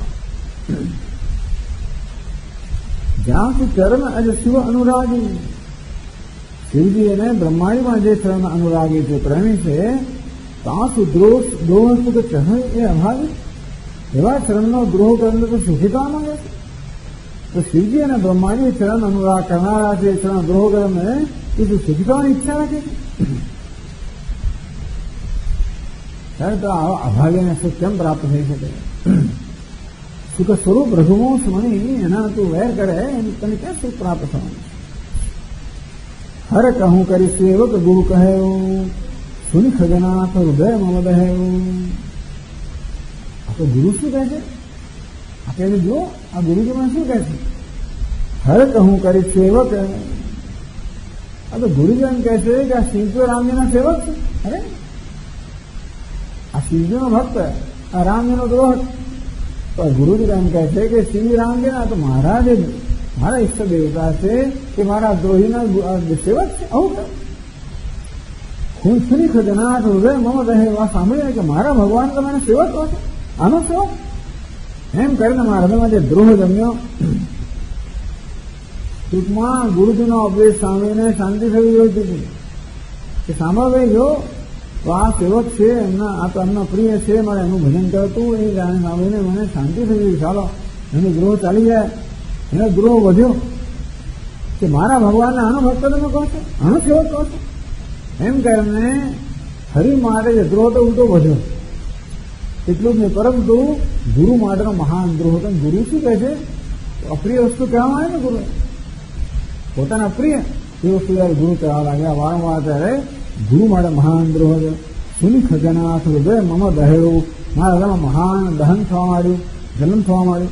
જ્યાં તું ચરણ અજ શિવ અનુરાગી. શિવજી એને બ્રહ્માજીમાં જે ચરણ અનુરાગી છે, પ્રેમી છે, ત્યાં તું દ્રોહ કે ચરણ એ અભાવી. એવા ચરણનો દ્રોહ કરીને તો સુખીતા માંગે છે. તો શિવજી અને બ્રહ્માજી ચરણ અનુરાગ કરનારા છે, ચરણ દ્રોહ કરીને એ તું સુખીતાની ઈચ્છા રાખે છે. ત્યારે તો આવા અભાગ્યને સુખ કેમ પ્રાપ્ત થઈ શકે? સુખ સ્વરૂપ રઘુવંશ મણી એના તું વેર કરે, તને ક્યાં સુખ પ્રાપ્ત થવાનું? હર કહું કરી સેવક ગુરુ કહેવું, સુની ખગનાથ હૃદય મમ દહેવું. આ તો ગુરુ શું કહે છે? આ કહે છે જો આ ગુરુજી મને શું કહે છે? હર કહું કરી સેવક. આ તો ગુરુજી એમ કહે છે કે આ શિવજી રામજીના સેવક છે. અરે આ શિવજીનો ભક્ત, આ રામજીનો દ્રોહ. તો ગુરુજી એમ કહે છે કે શ્રી રામજીના તો મારા ઈષ્ટ દેવતા છે કે મારા દ્રોહીના સેવક છે. આવું કે હું સુની ખજનાથ હૃદય મમ દહે. આ સાંભળીને કે મારા ભગવાન તો મને સેવક કહો છે, આનો સેવક એમ કરીને મારા હૃદયમાં જે દ્રોહ જમ્યો. ટૂંકમાં ગુરુજીનો ઉપદેશ સાંભળીને શાંતિ થવી જોઈતી કે સાંભળ ભાઈ જો તો આ સેવક છે, આ તો એમના પ્રિય છે, મારે એનું ભજન કરતું. એ જાણે સાંભળીને મને શાંતિ થઈ ગઈ. ચાલો એનો દ્રોહ ચાલી જાય. એનો દ્રોહ વધ્યો કે મારા ભગવાનને આનો ભક્ત તમે કહો છો, આનો સેવક કહો છો. એમ કરીને હરિ માટે જે દ્રોહ તો ઉલટો વધ્યો. એટલું જ નહીં, પરંતુ ગુરુ માટેનો મહાન દ્રોહ હતો. ગુરુ શું કહે છે? અપ્રિય વસ્તુ કહેવામાં આવે ને ગુરુ પોતાના પ્રિય એ વસ્તુ જયારે ગુરુ કહેવા લાગ્યા વારંવાર, ત્યારે ગુરુ માટે મહાન દ્રોહ છે. સુની ખજનાથ હૃદય મમ દહેવું. મારા હૃદયમાં મહાન દહન થવા માંડ્યું, જન્મ થવા માંડ્યું.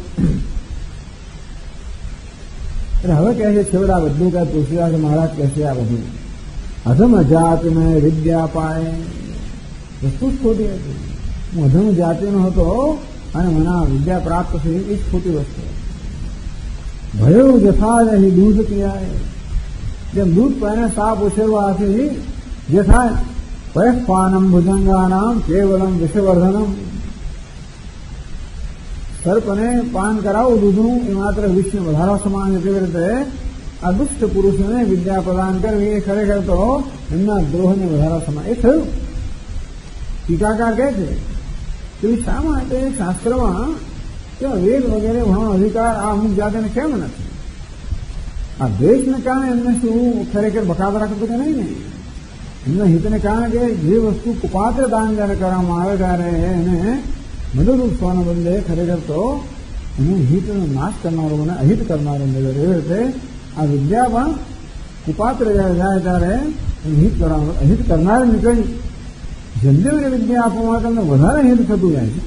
એટલે હવે કહે છે છેવડા બધું કહે તુલસીદાસ મહારાજ કહે છે આ બધું અધમ જાત મેં વિદ્યા પાય. વસ્તુ જ ખોટી હતી. હું અધમ જાતિનો હતો અને મને આ વિદ્યા પ્રાપ્ત થઈ, એ જ ખોટી વસ્તુ. ભયો જથા અહીં દૂધ પીવાય. જેમ દૂધ પાઈને સાપ ઉછેરવાથી જે થાય, પયઃપાનમ ભુજંગાનામ કેવલમ વિષવર્ધનમ. સર્પને પાન કરાવું દૂધનું એ માત્ર વિષને વધારવા સમાન છે. તેવી રીતે આ દુષ્ટ પુરુષોને વિદ્યા પ્રદાન કરવી એ ખરેખર તો એમના દ્રોહને વધારવા સમાન. એ થયું. ટીકાકાર કહે છે કે શા માટે શાસ્ત્રમાં કે વેદ વગેરે ભણવાનો અધિકાર આ અમુક જાતિને કેમ નથી? આ દ્વેષને કારણે એમને શું ખરેખર બકાત રાખતું કે નહીં ને? એમના હિતને કારણે કે જે વસ્તુ કુપાત્ર દાન જયારે કરવામાં આવે ત્યારે એને મદદરૂપ થવાના બદલે ખરેખર તો એનું હિતનો નાશ કરનારો અને અહિત કરનારો મળે. એવી રીતે આ વિદ્યા પણ કુપાત્ર જયારે જાય ત્યારે એનું અહિત કરનાર નીકળી. જેમ જેમ એને વિદ્યા આપવામાં તમને વધારે હિત થતું જાય છે.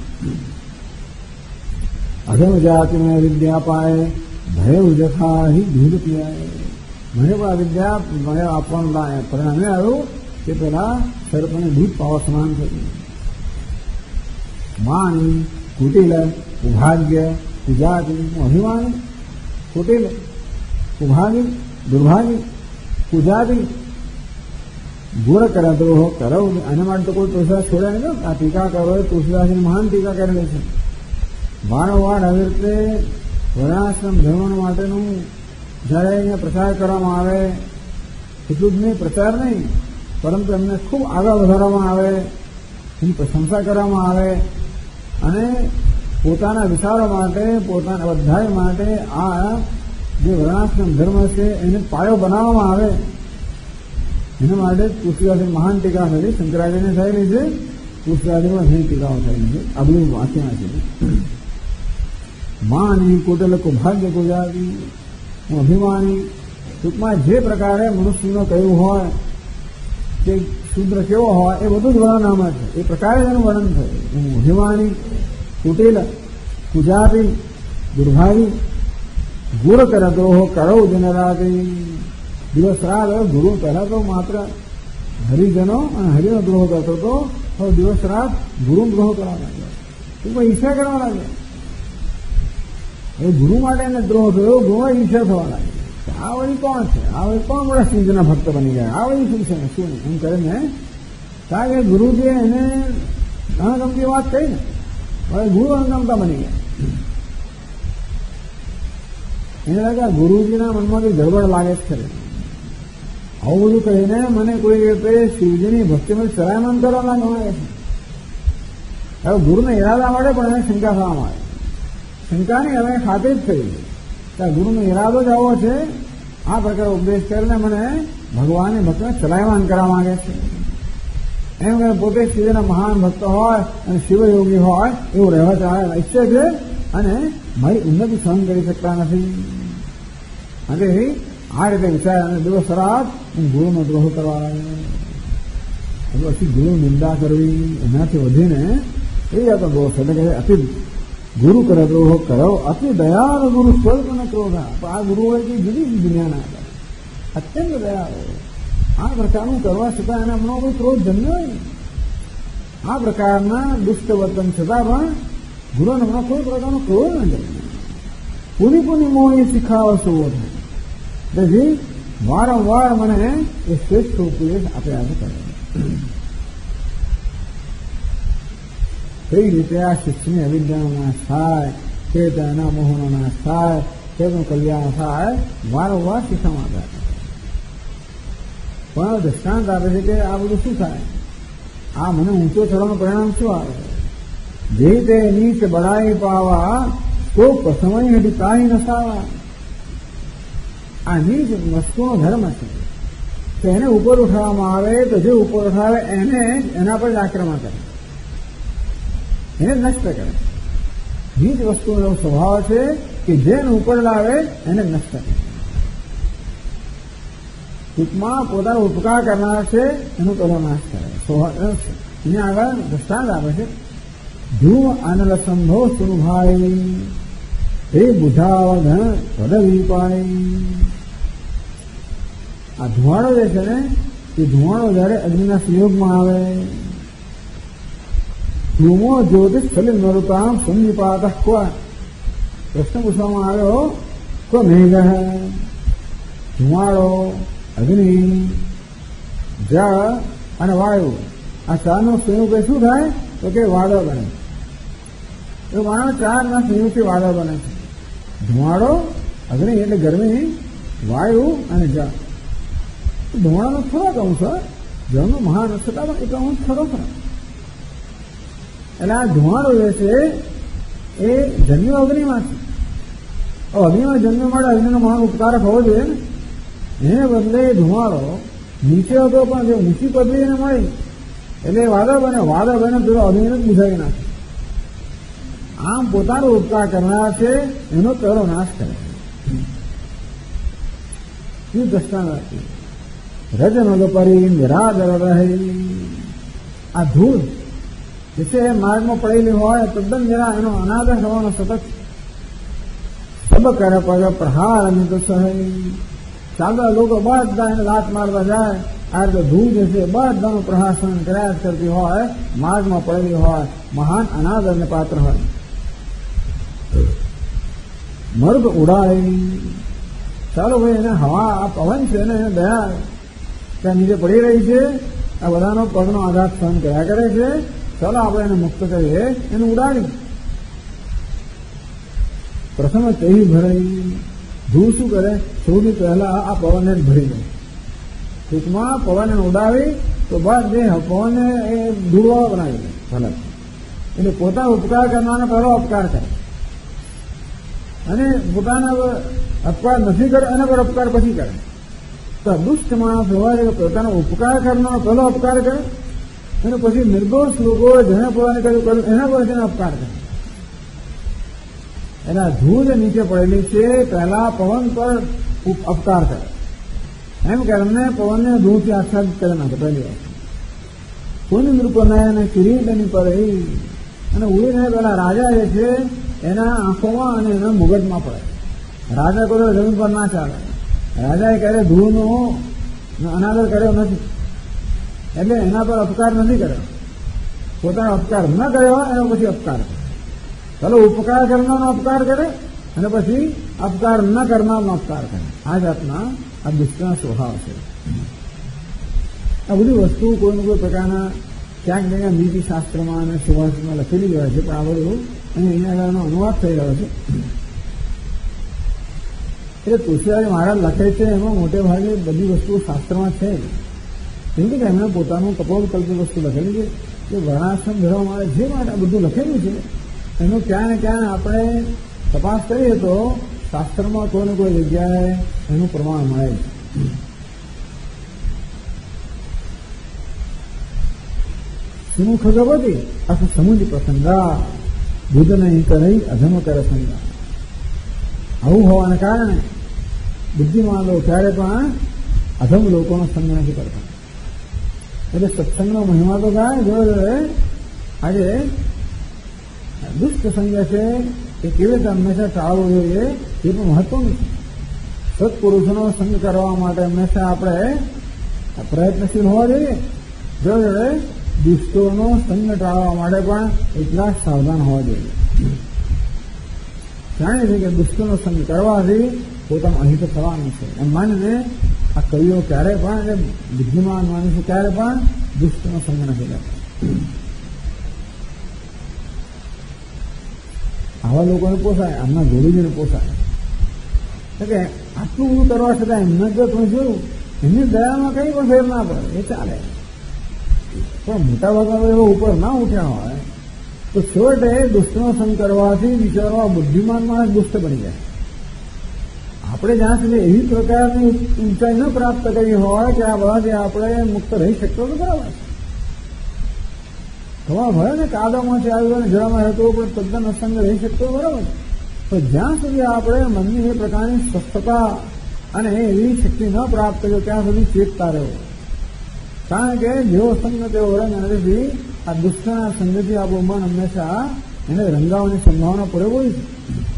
અધમ જાતિમાં વિદ્યા પાય ભય જથા હિ દૂધ પીવાય. મને પણ આ વિદ્યા મને આપવાનું પરિણામે આવ્યું કે પેલા સર્પને દૂધ પાવા સમાન થયું. માણી કુટિલ ઉભાગ્ય કુજાતિ. અભિમાની કુટિલ ઉભાગી દુર્ભાગી કુજાતિ. ગુણ કરે દ્રોહ કરો. આના માટે તો કોઈ તુલસીદાસ છોડે નહીં. આ ટીકા કરો એ તુલસીદાસની મહાન ટીકા કરેલી છે. વારંવાર આવી રીતે વર્ણાશ્રમ ધર્મ માટેનું જયારે અહીંયા પ્રચાર કરવામાં આવે, એટલું જ નહીં, પ્રચાર નહીં, પરંતુ એમને ખૂબ આગળ વધારવામાં આવે, એની પ્રશંસા કરવામાં આવે અને પોતાના વિચારો માટે, પોતાના બધાય માટે આ જે વર્ણાશ્રમ ધર્મ છે એને પાયો બનાવવામાં આવે એના માટે તુલસીદાસની મહાન ટીકા થયેલી, શંકરાચાર્યને થયેલી છે, તુલસીદાસની ઘણી ટીકાઓ થયેલી છે. આ બધું વાંચ્યા છે. માની કોટલ કો ભાગ્ય કો જાવી, હું અભિમાની. ટૂંકમાં જે પ્રકારે મનુષ્યનો કહ્યું હોય કે શુદ્ર કેવો હોય એ બધું જ વર્ણન આમાં છે. એ પ્રકારે એનું વર્ણન થયું. હું અભિમાની, કુટિલ, કુજારી, દુર્ભાવી, ગુરુ કર દ્રોહ કરો જનરાતી. દિવસ રાત ગુરુ પહેલા તો માત્ર હરિજનો અને હરિનો દ્રોહ કરતો હતો, હવે દિવસ રાત ગુરુ દ્રોહ કરવા લાગ્યો. ટૂંકમાં ઈચ્છા કરવા લાગ્યો. એ ગુરુ માટે એને દ્રોહ થયો, ગુરુમાં ઈચ્છા થવા લાગી. આ વળી કોણ છે? આ વળી કોણ બધા શ્રીજીના ભક્ત બની ગયા? આ વળી શું છે ને શું નહીં એમ કરીને, કારણ કે ગુરુજીએ એને અણગમતી વાત કહી ને, હવે ગુરુ અણગમતા બની ગયા. એને લાગે ગુરુજીના મનમાં કંઈ ગડબડ લાગે જ ખરે. આવું બધું કહીને મને કોઈ રીતે શિવજીની ભક્તિમાં ચરાયમાન કરવા માંગે છે. હવે ગુરુને ઈરાદા મળે પણ એને શંકા થવા માંગે. શંકાની હવે ખાતરી જ થઈ ગઈ. ગુરુનો ઈરાદો જ આવો છે, આ પ્રકારે ઉપદેશ કરીને મને ભગવાનની ભક્તિને ચલાયમાન કરવા માંગે છે. એમ કે પોતે શિવના મહાન ભક્ત હોય અને શિવયોગી હોય એવું રહેવા ચાલે ઈચ્છે છે અને મારી ઉન્નતિ સહન કરી શકતા નથી. અને આ રીતે વિચાર અને દિવસ રાત હું ગુરુનો દ્રોહ કરવા લાગ્યો. પછી ગુરુ નિંદા કરવી એનાથી વધીને એ હતો દોષ. એટલે કે અતિ ગુરુ કરે દ્રોહ કરો, અતિ દયાળ ગુરુ સ્વલ્પ ન ક્રોધા. આ ગુરુ હોય કે જુદી દુનિયાના હતા, અત્યંત દયાળુ. આ પ્રકારનું કરવા છતાં એના મનમાં કોઈ ક્રોધ જન્મ્યો નહીં. આ પ્રકારના દુષ્ટ વર્તન છતાં પણ ગુરુના મનમાં કોઈ પ્રકારનો ક્રોધ ન જન્મ્યો. પૂરી મોહી શીખાવશો થાય. તેથી વારંવાર મને એ શ્રેષ્ઠ ઉપદેશ આપ્યા કરે. કઈ રીતે આ શિષ્યની અવિદ્યાનો નાશ થાય, કે તેના મોહનો નાશ થાય, તેનું કલ્યાણ થાય, વારંવાર શિક્ષામાં આપ્યા. પણ દૃષ્ટાંત આપે છે કે આ બધું શું થાય? આ મને ઊંચો ચડવાનું પરિણામ શું આવે? જે તે નીચ બળાઈ પાવા તો સમય હટી કાંઈ નસાવા. આ નીચ વસ્તુનો ધર્મ છે. તો એને ઉપર ઉઠાવવામાં આવે તો જે ઉપર ઉઠાવે એને એના પર જ આક્રમણ કરે, એને નષ્ટ કરે. નીચ વસ્તુનો એવો સ્વભાવ છે કે જેને ઉપર લાવે એને નષ્ટ કરે. ટૂંકમાં પોતાનો ઉપકાર કરનાર છે એનો પેલો નાશ કરે. એને આગળ દ્રષ્ટાંત આપે છે. ધૂમ આનલ સંભવ સુભાઈ હે બુધાવધન પદવી પાણી. આ ધુવાડો જે છે ને એ ધુવાડો જયારે અગ્નિના સંયોગમાં આવે, ધૂમો જ્યોતિષ સ્થલિત નરુતામ સંદીપાત ક્વા. પ્રશ્ન પૂછવામાં આવ્યો તો મેઘ ધુવાડો, અગ્નિ, જળ અને વાયુ આ ચારનો સંયોગ શું થાય તો કે વાદળ બને. એ માનો ચારના સંયોગથી વાદળ બને છે. ધુવાડો, અગ્નિ એટલે ગરમી, વાયુ અને જળ. ધુવાડાનો થોડોક અંશ, જળનો મહાન છતાં પણ એક અંશ ખરો ખરો. એટલે આ ધુવાડો જે છે એ જન્મ્યો અગ્નિમાં છે. અગ્નિમાં જન્મ્યો માટે અગ્નિનો મહાન ઉપકારક હોવો જોઈએ ને. એને બદલે ધુવાડો નીચે હતો પણ જે ઊંચી પદવી એને મળી એટલે વાદળ બને. વાદળ બને પેલો અગ્નિને જ બુઝાવી નાખે. આમ પોતાનો ઉપકાર કરનાર છે એનો પહેલો નાશ કરે. શું દ્રષ્ટાંત રાખી? રજનોદ પરી નિરાદર રહે. આ ધૂળ જે છે માર્ગમાં પડેલી હોય તદ્દન જરા એનો અનાદર થવાનો સતત. સબ કરે પગ પ્રહાર અને તો સહય. ચાલતા લોકો બધા એને લાત મારતા જાય. આ રીતે ધૂળ જે છે બધાનું પ્રહાસન કર્યા જ કરતી હોય, માર્ગમાં પડેલી હોય, મહાન અનાદરને પાત્ર હોય. મર્દ ઉડાય. ચાલો ભાઈ એને હવા આ પવન છે ને એને દયા ત્યાં નીચે પડી રહી છે, આ બધાનો પગનો આઘાત સહન કર્યા કરે છે. ચાલો આપણે એને મુક્ત કરીએ, એને ઉડાડી. પ્રથમ તેહી ભરાઈ. ધૂળ શું કરે? સૌથી પહેલા આ પવનને જ ભરી દે. ટૂંકમાં પવનને ઉડાવી તો બસ જે પવનને એ ધૂળવાળો બનાવી દે. ભલે એટલે પોતા ઉપકાર કરવાનો પહેલો અપકાર કરે અને પોતાના અપકાર નથી કરે એના પર અપકાર પછી કરે. તો દુષ્ટ માણસ હોવા જોઈએ પોતાનો ઉપકાર કરવાનો પહેલો અપકાર કરે અને પછી નિર્દોષ લોકો જેને પોતાને કર્યું એના પર તેને અપકાર કરે. એના ધૂળ નીચે પડેલી છે, પહેલા પવન પર અપકાર કરે એમ કરીને પવનને ધૂળથી આચ્છાદિત કરી નાખે. પહેલી વાત કોની નૃપનાય અને કિરીટની પર અને ઉડીને પેલા રાજા જે છે એના આંખોમાં અને એના મુગટમાં પડે. રાજા કોઈ જમીન પર ના ચાલે. રાજાએ ક્યારે ધૂળનો અનાદર કર્યો નથી, એટલે એના પર અપકાર નથી કર્યો. પોતાનો અપકાર ન કર્યો એનો પછી અપકાર કરે. ચાલો ઉપકાર કરનારનો અપકાર કરે અને પછી અપકાર ન કરનારનો અપકાર કરે. આ જાતના આ દુષ્ટના સ્વભાવ છે. આ બધી વસ્તુ કોઈને કોઈ પ્રકારના ક્યાંક ને ક્યાંક નીતિશાસ્ત્રમાં અને સુભાષમાં લખેલી હોય છે, પણ આ બધું અહીંયા આગળનો અનુવાદ થઈ રહ્યો છે. એટલે તુલસીદાસ મહારાજ લખે છે એમાં મોટે ભાગે બધી વસ્તુઓ શાસ્ત્રમાં છે, કેમ કે એમણે પોતાનું કપોળકલ્પિત વસ્તુ લખેલી છે કે વર્ણાશ્રમ ધરવા માટે જે માટે આ બધું લખેલું છે એનું ક્યાં ને ક્યાં આપણે તપાસ કરીએ તો શાસ્ત્રમાં કોઈ ને કોઈ જગ્યાએ એનું પ્રમાણ મળે છે. સુમુખ ગવતી અથ સમુજ પ્રસંગા બુદ્ધ નહીં કરી અધમ કરે સંગા. આવું હોવાને કારણે બુદ્ધિમાન લોકો ત્યારે પણ અધમ લોકોનો સંગ નથી કરતા. એટલે સત્સંગનો મહિમા તો ગાય જોડે આજે દુષ્ટ સંગ છે એ કેવી રીતે હંમેશા ટાળવો જોઈએ એ પણ મહત્વનું છે. સત્પુરુષોનો સંગ કરવા માટે હંમેશા આપણે પ્રયત્નશીલ હોવા જોઈએ. જોડે દુષ્ટોનો સંગ ટાળવા માટે પણ એટલા જ સાવધાન હોવા જોઈએ. જાણે છે કે દુષ્ટોનો સંગ કરવાથી પોતાનું અહિત થવાનું છે એમ માનીને આ કવિઓ ક્યારે પણ બુદ્ધિમાન માનીશું ક્યારે પણ દુષ્ટનો સંગ નથી કરતા. આવા લોકોને પોસાય, આમના ગુરુજીને પોસાય. કે આટલું બધું કરવા છતાં એમને જો તમે જોયું એમની દયામાં કઈ પણ ફેર ના પડે એ ચાલે, પણ મોટાભાગના એવો ઉપર ના ઉઠ્યા હોય તો છેવટે દુષ્ટનો સંગ કરવાથી બિચારો બુદ્ધિમાન માણસ દુષ્ટ બની જાય. આપણે જ્યાં સુધી એવી પ્રકારની ઊંચાઈ ન પ્રાપ્ત કરી હોય કે આ બધાથી આપણે મુક્ત રહી શકતો તો બરાબર. થવા ભય ને કાદવમાંથી આવ્યો ને જળમાં રહેતો પણ તદ્દન અસંગ રહી શકતો બરાબર. પણ જ્યાં સુધી આપણે મનની એ પ્રકારની સ્વસ્થતા અને એવી શક્તિ ન પ્રાપ્ત કર્યો ત્યાં સુધી ચેતતા રહ્યો. કારણ કે જેવો સંગ તેવો રંગ નથી. આ દુષ્ટના સંગથી આપણું મન હંમેશા એને રંગાવવાની સંભાવના પૂરેપૂરી છે.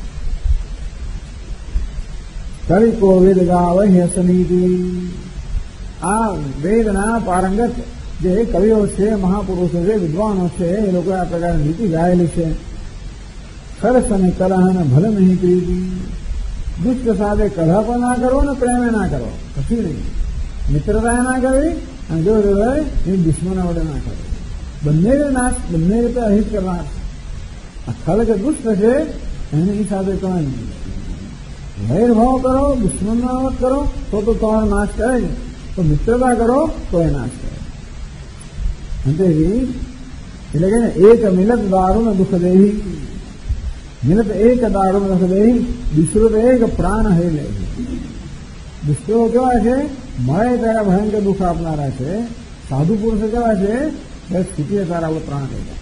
કવિકો વેદ ગાવહ્ય સનીતિ. આ વેદના પારંગત જે કવિઓ છે, મહાપુરુષો છે, વિદ્વાનો છે, એ લોકોએ આ પ્રકારની નીતિ ગાયેલી છે. સરસ અને કલહ અને ભલે નહીં પ્રીતિ. દુષ્ટ સાથે કલહ પણ ના કરો ને પ્રેમે ના કરો, કશું નહીં. મિત્રતા ના કરવી અને જો એ દુશ્મના વડે ના કરવી. બંને રીતે અહિત કરનાર. આ ખલ કે દુષ્ટ છે એની સાથે તમે વૈરભાવ કરો, દુશ્મનના કરો તો તમારો નાશ કરે છે, તો મિત્રતા કરો તો એ નાશ કરે. એટલે કે એક મિલત દારૂણ દુઃખ દેહી. મિલત એક દારૂણ દુઃખ દેહી, દુસરો એક પ્રાણ હે લે. દુષ્ટો કેવા છે? મળે ત્યારે ભયંકર દુઃખ આપનારા છે. સાધુ પુરુષો કેવા છે? બસ સ્થિતિએ તારા પ્રાણ લઈ જાય.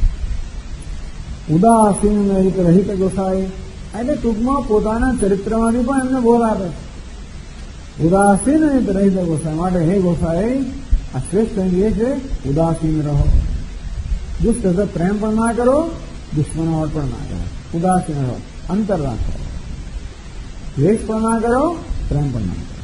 ઉદાસીન રહિત ગોસાઈ એટલે ટૂંકમાં પોતાના ચરિત્રમાંથી પણ એમને બોલ આપે. ઉદાસીન રહિત ગોસાઈ માટે હે ગોસાઈ આ શ્રેષ્ઠ એ છે ઉદાસીન રહો. દુષ્ટ સાથે પ્રેમ પણ ના કરો, દુશ્મનાવટ પણ ના કરો. ઉદાસીન રહો, અંતર રાખો. દ્વેષ પણ ના કરો, પ્રેમ પણ ના કરો.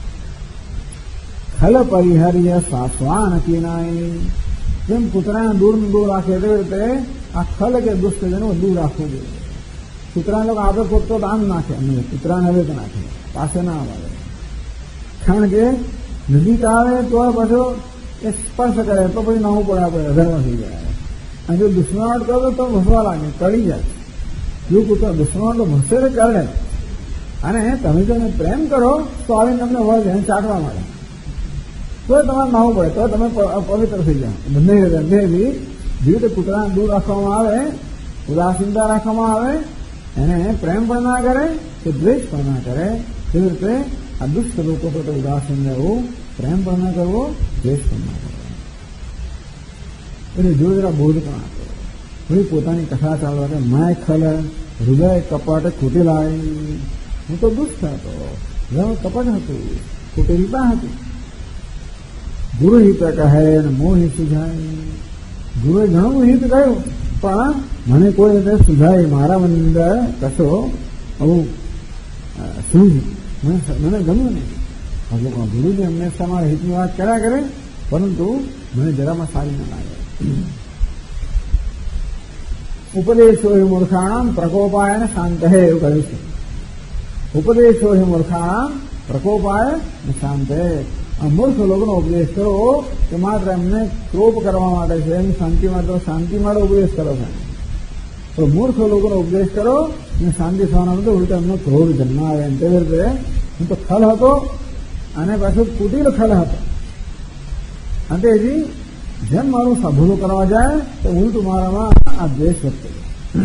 ખલ પરિહર્ય સાસ્વાન કીનાય. જેમ કૂતરાને દૂર રાખે એવી રીતે આ ખલ કે દુષ્ટજનો દૂર રાખવું જોઈએ. કૂતરા લોકો આપણે પોતો આમ નાખે, અમે કૂતરાને હવે નાખે, પાસે ના આવે. કારણ કે નજીક આવે તો પાછો એ સ્પર્શ કરે તો પછી નાવું પડે, આપણે અધર્મ થઈ જાય. અને જો દુશ્મનાવટ કરો તો ભસવા લાગે, કળી જાય. જો કૂતરો દુશ્મનાવટ તો ભસે કરે. અને તમે જો પ્રેમ કરો તો આવીને તમને વળે એને ચાટવા માંડે, તો તમારે નાવું પડે, તો તમે પવિત્ર થઈ જાઓ. બંને બી જેવી રીતે કૂતરાને દૂર રાખવામાં આવે, ઉદાસીનતા રાખવામાં આવે, એને પ્રેમ પણ ના કરે કે દ્વેષ પણ ના કરે, તેવી રીતે આ દુષ્ટ લોકો પ્રત્યે ઉદાસીન રહેવું, પ્રેમ પણ ના કરવો, દ્વેષ પણ ના કરવો. એટલે જો જરા બોધ પણ આપો. ભાઈ પોતાની કથા ચાલવા કે માય ખલ હૃદય કપટ કુટિલાય. હું તો દુષ્ટ હતો, હૃદય કપટ હતું, કુટિલતા હતી. ગુરુ હિત કહે ને મોહ સુઝાય. ગુરુએ ઘણું હિત કહ્યું, પણ મને કોઈ રીતે સુઝાય, મારા અંદર કશો આવું મને ગમ્યું નહીં. ગુરુજી હંમેશા મારા હિતની વાત કર્યા કરે, પરંતુ મને જરામાં સારી ન લાગે. ઉપદેશો હિ મૂર્ખાણામ પ્રકોપાય ને શાંત હે એવું કહ્યું છે. ઉપદેશો હિ મૂર્ખાણામ પ્રકોપાય ને શાંત હે. મૂર્ખ લોકોનો ઉપદેશ કરો કે માત્ર એમને ક્રોપ કરવા માટે છે, એમની શાંતિ માટે ઉપદેશ કરો છે. તો મૂર્ખ લોકોનો ઉપદેશ કરો અને શાંતિ થવાના માટે ઉલટા એમનો ક્રોધ જન્માવે. તેવી રીતે હું તો ખલ હતો અને પાછું કુટિલ ખલ હતો. અને તેથી જેમ મારું ભૂલું કરવા જાય તો ઉલટું મારામાં આ દ્વેષ વ્યક્ત કરે.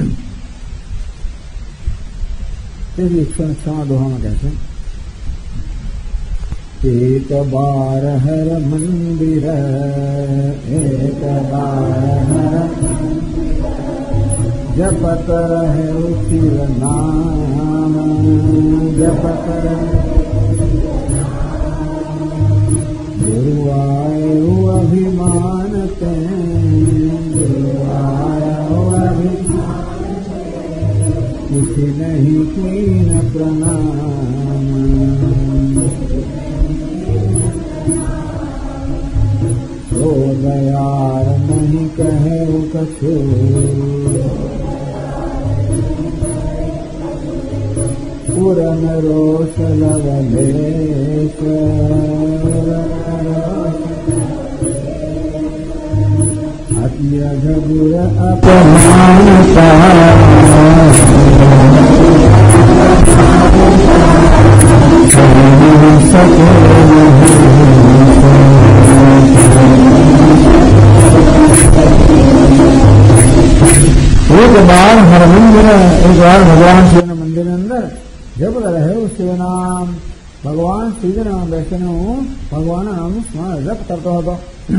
તેથી 106 દોહામાં કહે છે, એક બાર હર મંદિર, એક બાર હર જપત રહે ઉચિર નામ, જપત રહે ગુરુવાયો અભિમાન તે, ગુરુવાયો અભિમાન ઉઠી નહીં कीन प्रणाम. तो दयाल नहीं कहे कछु, पुरन रोष लवलेश, अत्यघुर अपमानता, एक बार हर मंदिर, एक बार भगवान शिव ने मंदिर के अंदर जब रहे शिव नाम, भगवान शिव के नाम बैठने हूँ, भगवान नाम स्मरण जप करता हो.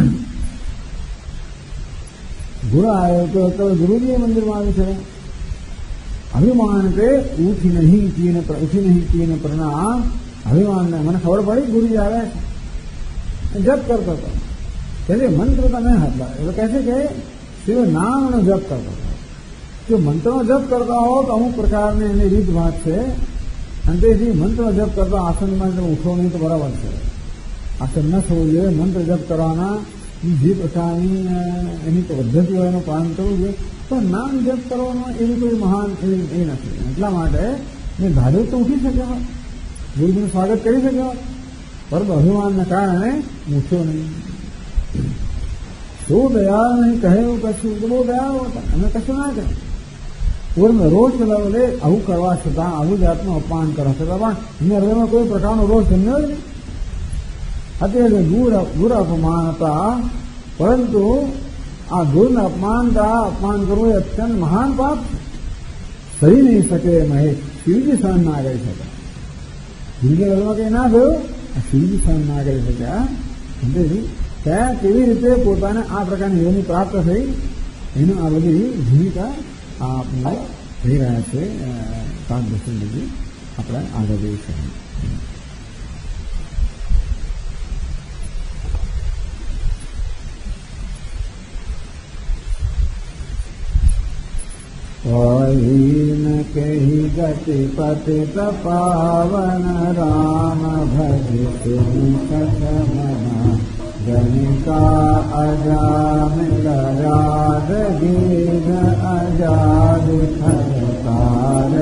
गुरु आए तो गुरु जी मंदिर में आवे छे. अभिमान पे उठी नहीं किए प्रणाम. अभिमान ने मैंने खबर पड़ी गुरु जी आवे जप करता था. कहते मंत्र तो नहीं हाथ लगा. कैसे कहे शिव नाम ने जप करता था. जो मंत्र में जप करता हो तो अमुक प्रकार ने રીત વાત છે. અંતેથી મંત્ર જપ કરતા આસનમાં ઉઠો નહીં તો બરાબર છે. આસન ન થવું જોઈએ. મંત્ર જપ કરવાના જે પ્રકારની એની પદ્ધતિ હોય એનું પાલન કરવું જોઈએ. પણ નામ જપ કરવાનો એવી કોઈ મહાન એ નથી. એટલા માટે મેં ધાર્યું તો ઉઠી શકે, ગુરુજીનું સ્વાગત કરી શકે, પરંતુ અભિમાનના કારણે ઉઠ્યો નહીં. શું દયાળ નહીં કહે એવું કશું તો બહુ દયાળ હતા. અમે કશું ના કહે. પૂર્ણ રોષ લવલે આવું કરવા છતાં, આવું જાતનું અપમાન કરવા છતાં પણ એમના હૃદયમાં કોઈ પ્રકારનો રોષ જન્મ્યો જ નહીં. અત્યારે ગુર અપમાનતા, પરંતુ આ ગુરુને અપમાન કરવું એ અત્યંત મહાન પાપ છે. સહી નહીં શકે મહેશ. શિવજી સહન ના કરી શક્યા. ગુરુજી હૃદયમાં કંઈ ના થયું, શિવજી સહન ના કરી શક્યા. ત્યાં કેવી રીતે પોતાને આ પ્રકારની યોની પ્રાપ્ત થઈ, એનું આ બધી ભૂમિકા આપણે થઈ રહ્યા છે. કાગદર્શનજી આપણે આગળ જઈશું. न कही गति पति पावन राम भजत सखमना गणिका अजाम राज गीत अजाद खरकार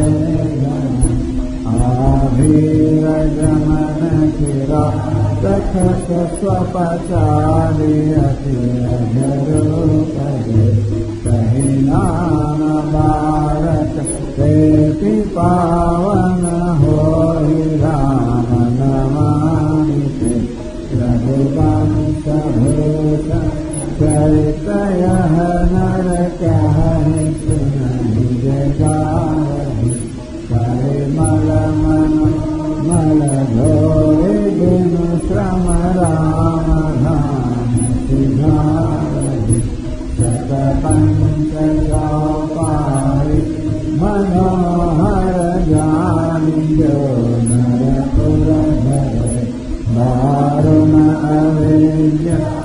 आभीर जमन किरा सखस स्वपचारि अति अजरो पदे कही नाम भारत ते पावन हो राम नमामि ते रघुवंश भूषण चरित यह शतपञ्चपारि मनोहर जानियो नरपुरधर दारुण अवेद्य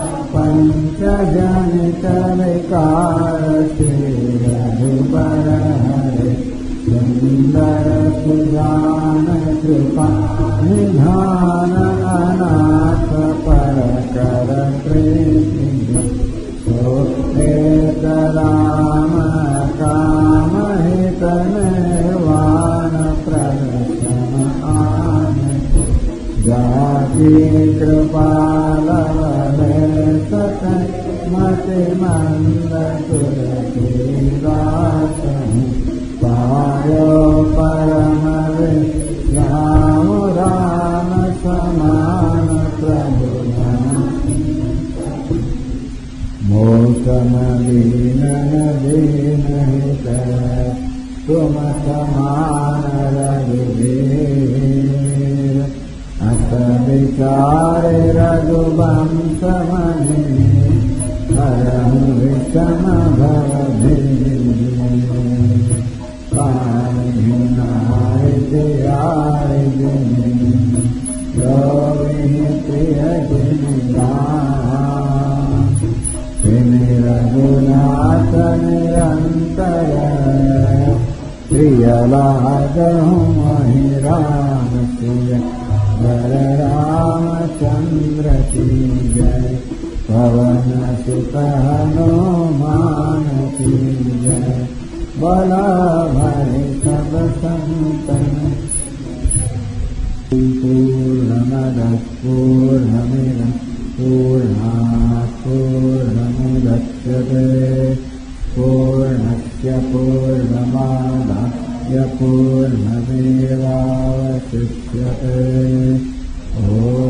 पंचजनित विकार रघुबर हरे सुंदर सुजान कृपा निधान अनाथ पर कर कृष्ण सोपेत राम काम हित निर्वाण प्रदर्शन आन जाति कृपाल सत मति मंद तुलसीदास पायो परम राम राम समान प्रभु मोसम दीन दीन हित तुम समान रघुवीर अस विचार रघुवंश मणि हरहु विषम भव पारिनाय जयाय प्रिय जिन रघुनाथ निरंतर प्रिय लागहु महि राम प्रिय वर रामचंद्र की जय पवन सुत हनुमान की जय बला भाई सब संतन पूर्णमद पूर्णमिदं पूर्णात् पूर्णमुदच्यते पूर्णस्य पूर्णमादाय पूर्णमेवावशिष्यते ॐ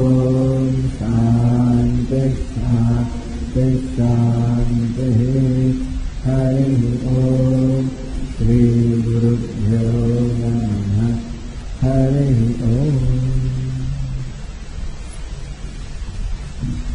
शान्ति शान्ति शान्तिः हरिः ॐ श्रीगुरुभ्यो नमः हरिः ॐ